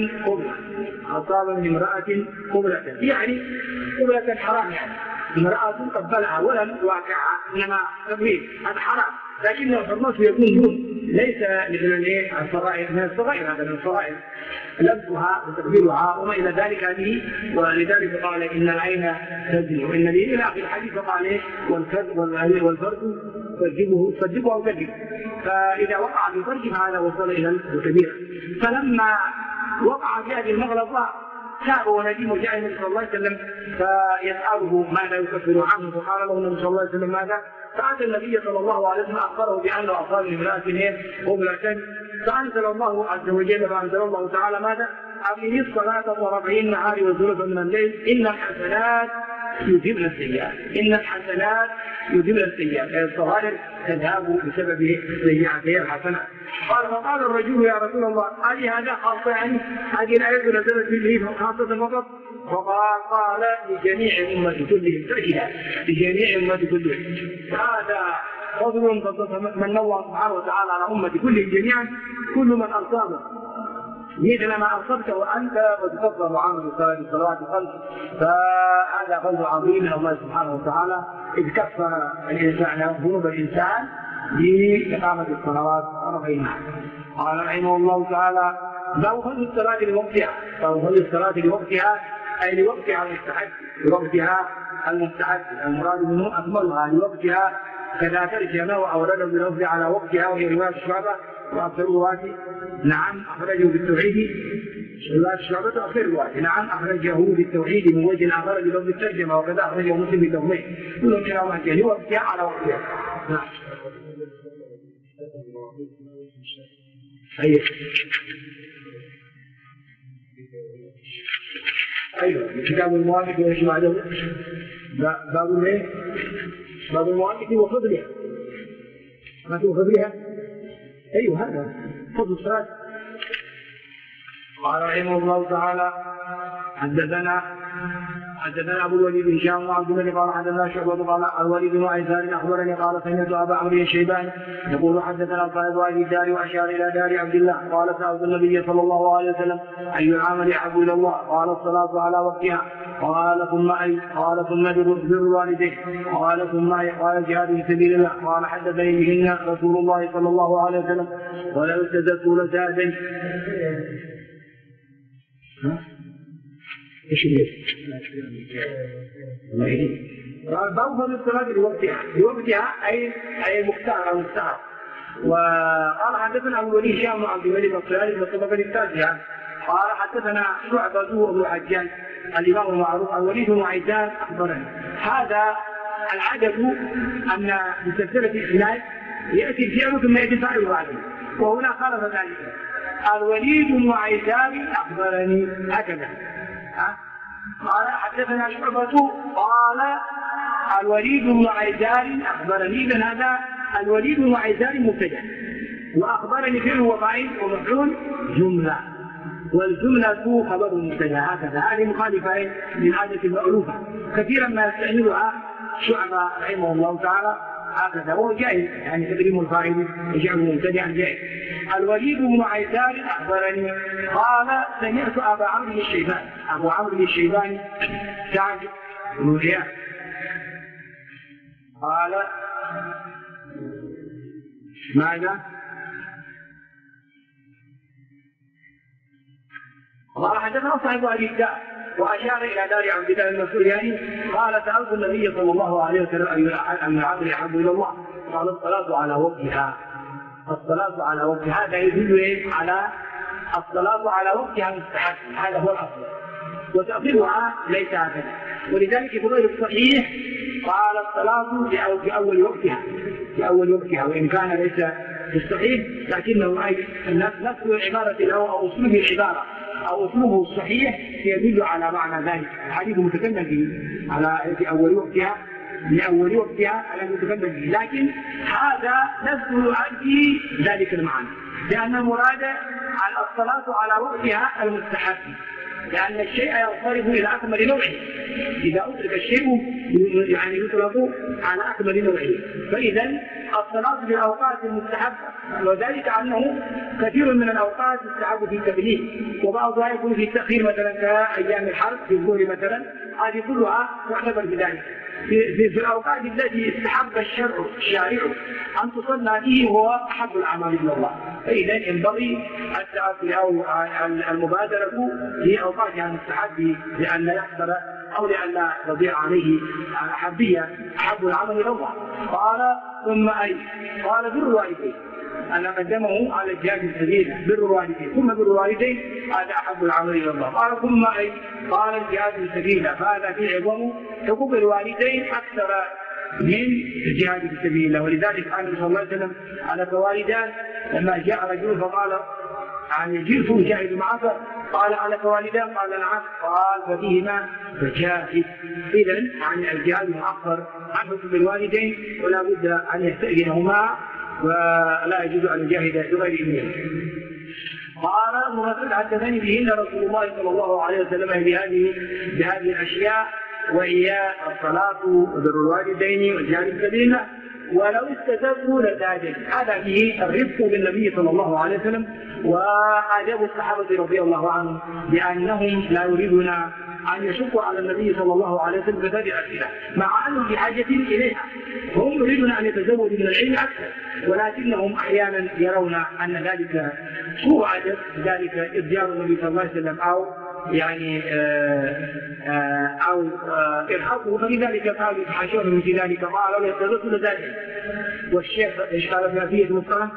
امرأة قبلة، يعني قبلة حرام، يعني امرأة قبلها ولم واقعها، إنما تقبيل هذا حرام، لكنه حرمته يكون دون، ليس مثل الصغائر، من الصغائر، هذا من الصغائر لمسها وتقبيلها وما إلى ذلك هذه. ولذلك قال إن العين تزني وإن لي إلى آخر الحديث، فقال والفرد صدقه أو كذب، فإذا وقع في فرج فهذا وصل إلى الكبيرة. فلما وقع في هذه المغلطة تابوا نديم جاء النبي صلى الله عليه وسلم فيسأله ماذا يكفر عنه، فقال له النبي صلى الله عليه وسلم ماذا؟ فأتى النبي صلى الله عليه وسلم أخبره بأنه أصاب امرأتين قبلة، فأنزل الله عز وجل فأنزل الله تعالى ماذا؟ أقم الصلاة طرفي النهار وزلفا من الليل إن الحسنات يذهبن السيئات، إن الحسنات يذهبن السيئات، أي الصغائر تذهب بسبب سيئاتها الحسنات. قال فقال الرجل يا رسول الله هل هذا خاصة يعني هذه الآية نزلت به خاصة فقط؟ فقال لجميع الأمة كلهم تأكيدا لجميع الأمة كلهم. هذا فضل من الله سبحانه وتعالى على أمة كلهم جميعا، كل من أصابه مثل ما أصبت وأنت وتكفر عن الصلوات الخمس، فهذا فضل عظيم من الله سبحانه وتعالى إذ كفر الإنسان ذنوب الإنسان بإقامة الصلوات طرفي النهار. قال رحمه الله تعالى باب فضل الصلاة لوقتها، باب فضل الصلاة لوقتها أي لوقتها المستحب، لوقتها المستحب المراد منه أكملها لوقتها، كذا ترجمة وأورده بلفظ على وقتها وهي رواية الشعبة وأكثر رواته نعم أخرجه بالتوحيد، رواية الشعبة أكثر رواته نعم أخرجه بالتوحيد من وجه آخر بلفظ الترجمة، وكذا أخرجه مسلم بالتوحيد كلهم كلام وجه لوقتها على وقتها. نعم. أيوه كتاب المؤلف وإيش بعده؟ باب إيه؟ باب المؤلف وفضلها، ما في فضلها؟ أيوه هذا فضل الصلاة. قال رحمه الله تعالى حدثنا أبو الوليد بن هشام وعبد الملك قال حدثنا شعبة قال الوليد بن عيسار أخبرني قال سمعت أبا عمرو الشيباني يقول حدثنا القائد أبي الدار وأشار إلى دار عبد الله قال سألت النبي صلى الله عليه وسلم أي العمل أحب إلى الله؟ قال الصلاة على وقتها. قال ثم أي؟ قال ثم بر الوالدين. قال ثم أي؟ قال الجهاد في سبيل الله. قال حدثني بهن رسول الله صلى الله عليه وسلم ولو ازددت لزادني. ايش قال باب فضل الصلاة لوقتها أي المختار أو المستحب. وقال حدثنا أبو الوليد هشام وعبد الملك الصيالي في الطبقة التاسعة قال حدثنا شعبة وابن الحجاج الإمام المعروف الوليد بن عيسار أخبرني. هذا العدد أن بسلسلة الإسناد يأتي الفعل ثم يأتي الفاعل بعده، وهنا خالف ذلك الوليد بن عيسار أخبرني هكذا. قال حدثنا شعبة قال الوليد بن عيسار أخبرني، إذن هذا الوليد بن عيسار مبتدأ وأخبرني فعل وفاعل ومفعول جملة، والجملة خبر مبتدأ هكذا. هذه مخالفة للعادة المألوفة كثيرا ما يستعملها شعبة رحمه الله تعالى هكذا، وهو جائز يعني تقديم الفاعل يجعله مبتدئا جائز. الوليد بن عيسار أخبرني قال سمعت أبا عمرو الشيباني، أبو عمرو الشيباني سعد بن زياد قال ماذا؟ قال حدثنا صاحب أبي الدار وأشار إلى دار عبد الله المسؤولي قال سألت النبي صلى الله عليه وسلم أن العمل يحب إلى الله؟ قال الصلاة على وقتها. الصلاة على وقتها هذا يدل على الصلاة على وقتها مستحب، هذا هو الأصل، وتأخيرها ليس هكذا. ولذلك في غير الصحيح قال الصلاة في أول وقتها، وإن كان ليس في الصحيح لكنه أي نفس العبارة أو أسلوب العبارة أو أسلوبه الصحيح يدل على معنى ذلك. الحديث متكلم به على في أول وقتها لأول وقتها على المتكلم به، لكن هذا نفسه يؤدي ذلك المعنى، لأن المراد على الصلاة على وقتها المستحب، لأن الشيء ينصرف إلى أكمل نوعه. إذا أدرك الشيء يعني يطلق على أكمل نوعه، فإذا الصلاة في الأوقات المستحبة، وذلك أنه كثير من الأوقات يستحب في التبليغ، وبعضها يكون في التأخير مثلا كأيام الحرب في الظهر مثلا، هذه كلها تعتبر بذلك. في الأوقات التي استحب الشارع أن تصلى فيه هو أحب الأعمال إلى الله، فإذا ينبغي التأخر أو المبادرة في أوقاتها المستحب لأن لا يحصل أو لأن لا تضيع عليه أحب العمل إلى الله. قال ثم أي؟ قال بر الوالدين. أن قدمه على الجهاد في سبيله، بر الوالدين ثم بر الوالدين، هذا أحب العمل إلى الله. قال ثم أي؟ قال الجهاد في سبيله، فهذا في عظم حقوق الوالدين أكثر من الجهاد في سبيل الله. ولذلك قال صلى الله عليه وسلم على كوالدان لما جاء رجل فقال عن جئت جاهد معك، قال على كوالدان؟ قال نعم، قال ففيهما فجاهد. إذا عن الجهاد مؤخر عن حقوق الوالدين، ولا بد أن يستأذنهما ولا يجوز أن يجاهد بغير إذنه. قال ابن حدثني بهن رسول الله صلى الله عليه وسلم بهذه الأشياء، وهي الصلاة وبر الوالدين والجهاد في سبيل الله، ولو استتبوا لزادوا. هذا فيه الرفق بالنبي صلى الله عليه وسلم وآداب الصحابة رضي الله عنهم، لأنهم لا يريدون أن يشقوا على النبي صلى الله عليه وسلم بهذه الأسئلة، مع أنهم بحاجة إليها. هم يريدون أن يتزودوا من العلم أكثر، ولكنهم أحيانا يرون أن ذلك سوء أدب، ذلك إضجار النبي صلى الله عليه وسلم أو يعني أو إرهاقه، فلذلك قالوا يتحاشون في ذلك، قالوا يتدرسوا ذلك. والشيخ ايش قال في نفسية المصطلح؟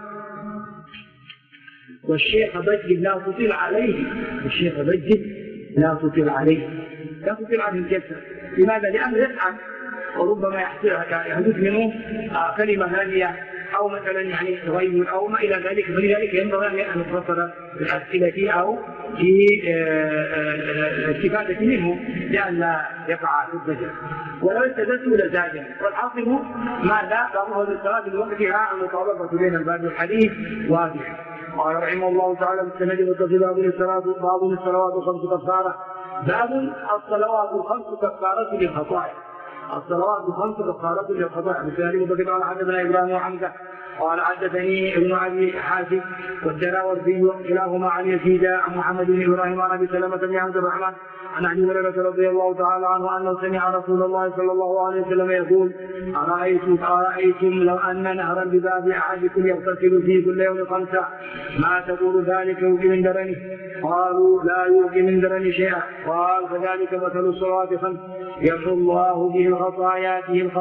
والشيخ بجد لا تطيل عليه، الشيخ بجد لا تطيل عليه، لا تطيل عليه الجلسة. لماذا؟ لأنه يسعى وربما يحدث منه كلمة هادية أو مثلا يعني تغير أو ما إلى ذلك، فلذلك ينبغي أن نفصل بالأسئلة أو في الاستفادة منه لئلا يقع في الضجر. ولو استدلوا لزادا. والحاصل ماذا؟ ضرورة الصلاة بوقتها المطابقة بين الباب والحديث واضحة. قال رحمه الله تعالى في السند والتصل باب الصلوات خمس كفارة. باب الصلوات خمس كفارة للخطايا. الصلوات خمس كفارة للخطايا. مثال متفق على حدثنا إبراهيم وحمزة قال حدثني ابن أبي حاتم والدراوردي كلاهما عن يزيد عن محمد بن إبراهيم عن أبي سلمة بن عبد الرحمن عن أبي هريرة رضي الله تعالى عنه أنه سمع رسول الله صلى الله عليه وسلم يقول: أرأيتم لو أن نهرا بباب أحدكم يغتسل فيه كل يوم 5 ما تقول ذلك يوقي من درنه؟ قالوا لا يوقي من درنه شيئا. قال: فذلك مثل الصلوات 5 يمحو الله به الخطايا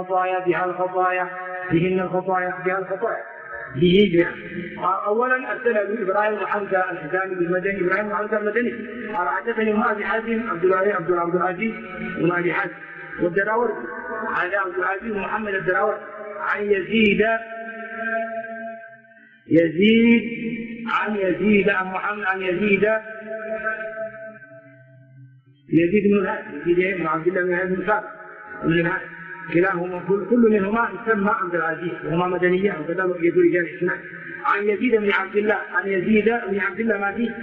بهن الخطايا به جاء. اولا السند ابراهيم وحمزه الحزامي بالمدني، ابراهيم وحمزه المدني قال حدثني ابن ابي حاتم عبد العزيز بن ابي حاتم والدراوردي هذا عبد العزيز محمد الدراوردي عن يزيد عن محمد عن يزيد بن الهادي، يزيد بن عبد الله بن الهادي بن ثابت بن الهادي، كلاهما كل منهما يسمى عبد العزيز وهما مدنيان وكذا يقول رجال اسماء. عن يزيد بن عبد الله ما فيه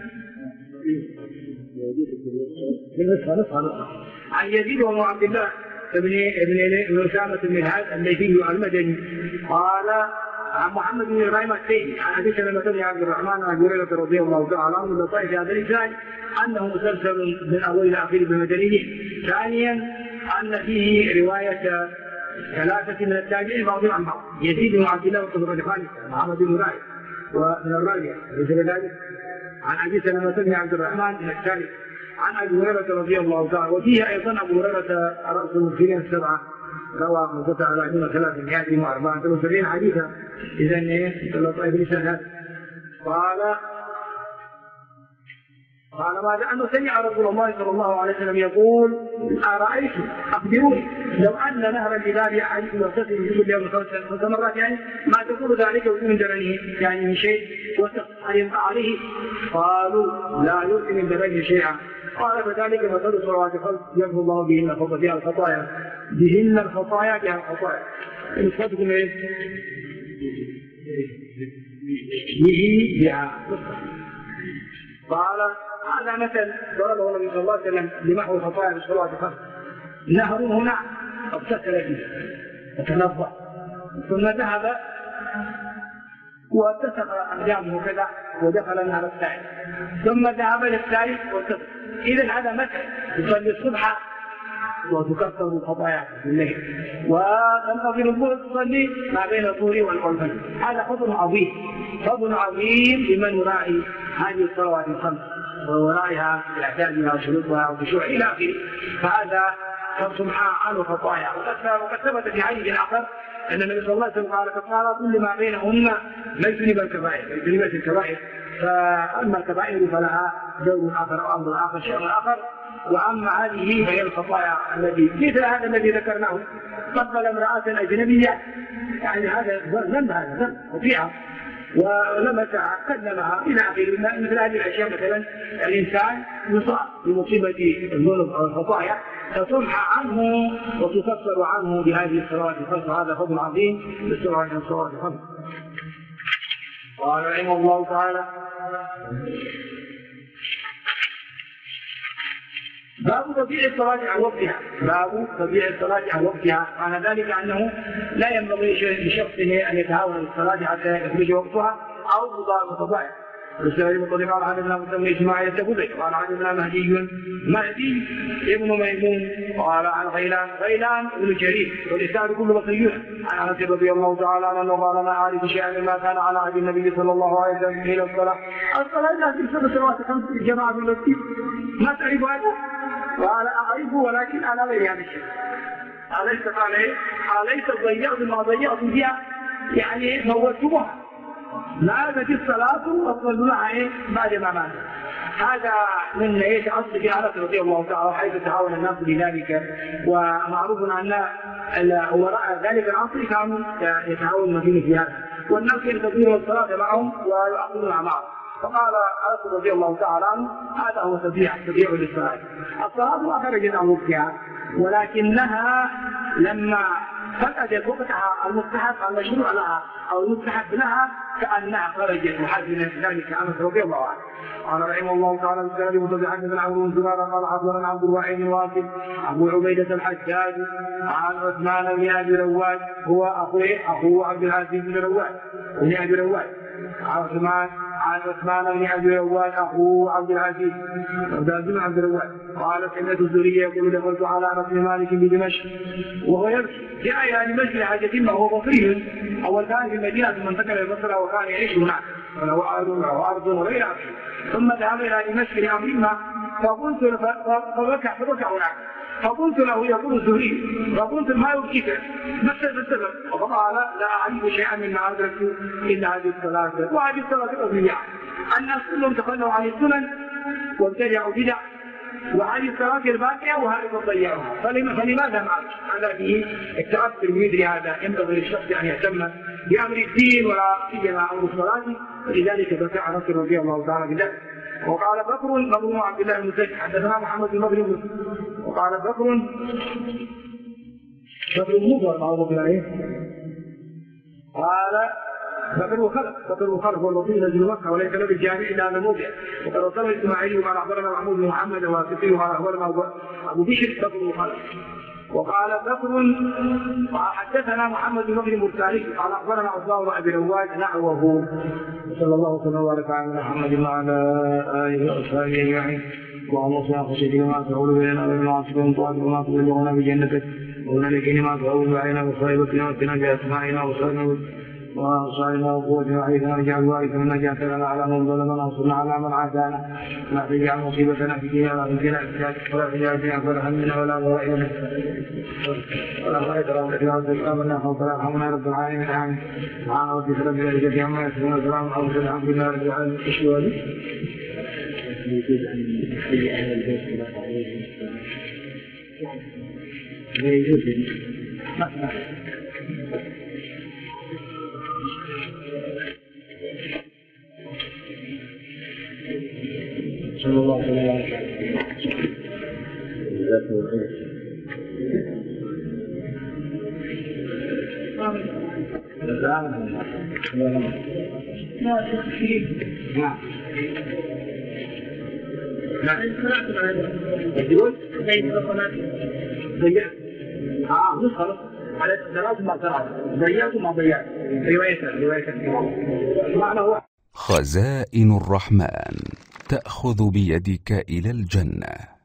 عن يزيد بن عبد الله ابن أسامة بن الهاد الليثي المدني قال عن محمد بن إبراهيم التيمي عن أبي سلمة بن عبد الرحمن عن أبي هريرة رضي الله تعالى عنه لطائف هذا الإسناد أنه مسلسل من أول إلى آخره بمدنيه. ثانيا أن فيه رواية 3 من التابعين بعضهم عن بعض، يزيد بن عبد الله بن خالد محمد بن راشد ومن الرابع ليس كذلك عن أبي سلمة بن عبد الرحمن من الثالث عن أبي هريرة رضي الله تعالى. وفيه أيضا أبو هريرة رأس المسلمين السبعة روى منقطع على 374 حديثا. إذن اللطائف الإسناد قال بعد أنه سمع رسول الله صلى الله عليه وسلم يقول: أرأيتم أخبروني لو أن نهرا بباب أحدكم يغتسل في كل يوم 5 مرات يعني ما تقول ذلك من درنه يعني من شيء وتقع عليه؟ قالوا لا يؤتي من درنه شيئا. قال: فذلك مثل الصلوات 5 يمحو الله بهن الخطايا نسبتكم ايه؟ به بها. قال: هذا مثل ضربه النبي صلى الله عليه وسلم لمحو الخطايا بالصلوات 5. نهر هنا اغتسل فيه وتنظف ثم ذهب واتسق أقدامه كذا ودخل النهر الثاني ثم ذهب للثالث واتسق. إذن هذا مثل تصلي الصبح وتكفر الخطايا بالليل وتنتظر الظهر تصلي ما بين الظهر والفجر. هذا فضل عظيم لمن يراعي هذه الصلوات 5 ويراعيها بأعدادها وشروطها وخشوعها إلى آخره. فهذا فتمحى عنه خطايا. وقد ثبت في حديث آخر أن النبي صلى الله عليه وسلم قال كفارة كل ما بينهن ما يجتنب الكبائر، فأما الكبائر فلها دور آخر أو أمر آخر شيء آخر، وأما هذه فهي الخطايا التي مثل هذا الذي ذكرناه، قبل امرأة أجنبية، يعني هذا ذنب، هذا ذنب خطيئة، ولمسها كلمها إلى آخره. مثل هذه الأشياء مثلا الإنسان يصاب بمصيبة الذنوب أو الخطايا فتمحى عنه وتكفر عنه بهذه الصلوات الخمس، وهذا فضل عظيم بالسرعة من الصلوات الخمس. قال رحمه الله تعالى: باب تضييع الصلاة عن وقتها. باب تضييع الصلاة عن وقتها، معنى ذلك أنه لا ينبغي لشخصه أن يتهاون بالصلاة حتى يخرج وقتها أو متضايع. والسائل مطلق قال: عن ابن إسماعيل التبوذي قال: عن ابن مهدي ابن ميمون قال: عن غيلان ابن جرير، والإسناد كله بصري. عن أنس رضي الله تعالى عنه قال: لا أعرف شيئا مما كان على عهد النبي صلى الله عليه وسلم إلى الصلاة التي في صلوات الخمس في الجماعة في المسجد، ما تعرف هذا؟ قال: أعرفه ولكن أنا غير هذا الشيء. أليس ضيعت ما ضيعت فيها، يعني فوتتها، لا تجي الصلاة وصلوا لها بعد ما مات. هذا من أصل في أنس رضي الله تعالى حيث تعاون الناس بذلك، ومعروف أن وراء ذلك العصر كانوا يتعاونون في هذا، والناس ينتظرون الصلاة معهم ويؤخذونها معهم. فقال أنس رضي الله تعالى عنه: هذا هو تضييع للصلاة. الصلاة ما خرجت عن وقتها، ولكنها لما فقدت وقتها المستحب المشروع لها أو المستحب لها كأنها خرجت، وحزن ذلك أنس رضي الله عنه. قال رحمه الله تعالى: بالسند متبعا بن عمرو بن زرارة قال: حضرنا عبد الواحد بن واقد أبو عبيدة الحجاج عن عثمان بن أبي رواد، هو أخوه عبد العزيز بن أبي رواد، عن عثمان بن أبي رواد أخوه عبد العزيز بن عبد الرواد قال: سمعت الزهري يقول: دخلت على أنس بن مالك بدمشق وهو يبكي. جاء إلى دمشق لحاجة ما هو بصري، أول كان في المدينة ثم انتقل إلى البصرة وكان يعيش هناك وله أرض وغير أرض، ثم ذهب إلى دمشق لأمر ما فبكى هناك، فقلت له: يقول الزهري، فقلت: ما يبكيك؟ ما السبب؟ فقال: لا أعرف شيئا مما أدركت إلا هذه الصلاة، وهذه الصلاة الأصلية. الناس كلهم تخلوا عن السنن وابتدعوا بدع، وهذه الصلاة الباقية وهذه تضيعها، فلماذا معك؟ هذا فيه التأثر بمثل هذا. ينبغي للشخص أن يهتم بأمر الدين ولا سيما أمر الصلاة، ولذلك بكى أنس رضي الله تعالى بذلك. وقال بكر عبد الله بن زيد حدثنا محمد بن بكر، وقال بكر مضر معروف بالله، قال بكر وخلف والوصي نزل مكة وليس له بالجامع إلا هذا الموضع. وقد وصل إسماعيل قال: أخبرنا محمود بن محمد واسطي قال: أخبرنا أبو بشر بكر وخلف. وقال بكر حدثنا محمد بن بكر مرسالي قال: أخبرنا عثمان بن أبي رواد نحوه. صلى الله وسلم وبارك على محمد وعلى آله وأصحابه أجمعين. اللهم صل على خشيتك ما تحول بيننا وبين معاصيك وطاعتك وما تبلغنا بجنتك، وذلك ما تحول علينا بصائبتنا واتنا بأسماعنا وصالنا وصالنا وقوتنا وعيثنا واجعل وارثا منا جعلنا على من ظلمنا وانصرنا على من عادانا، لا تجعل مصيبتنا في ديننا ولا تجعل ولا تجعل فينا ولا همنا ولا غائبنا ولا غائب ربك لا تقامنا فلا ارحمنا رب العالمين. آمين. سبحان ربك رب العزة عما يصفون وسلام على المرسلين الحمد لله رب العالمين. الشوالي يجوز أن يحيي أهل البيت إلى عليهم السلام. يجوز مثلا صلى الله عليه وسلم. جزاكم الله خير. يقول ضيعت نسخة على الثلاث ما ثلاث ضيعت ما ضيعت رواية معنى هو
خزائن الرحمن تأخذ بيدك إلى الجنة.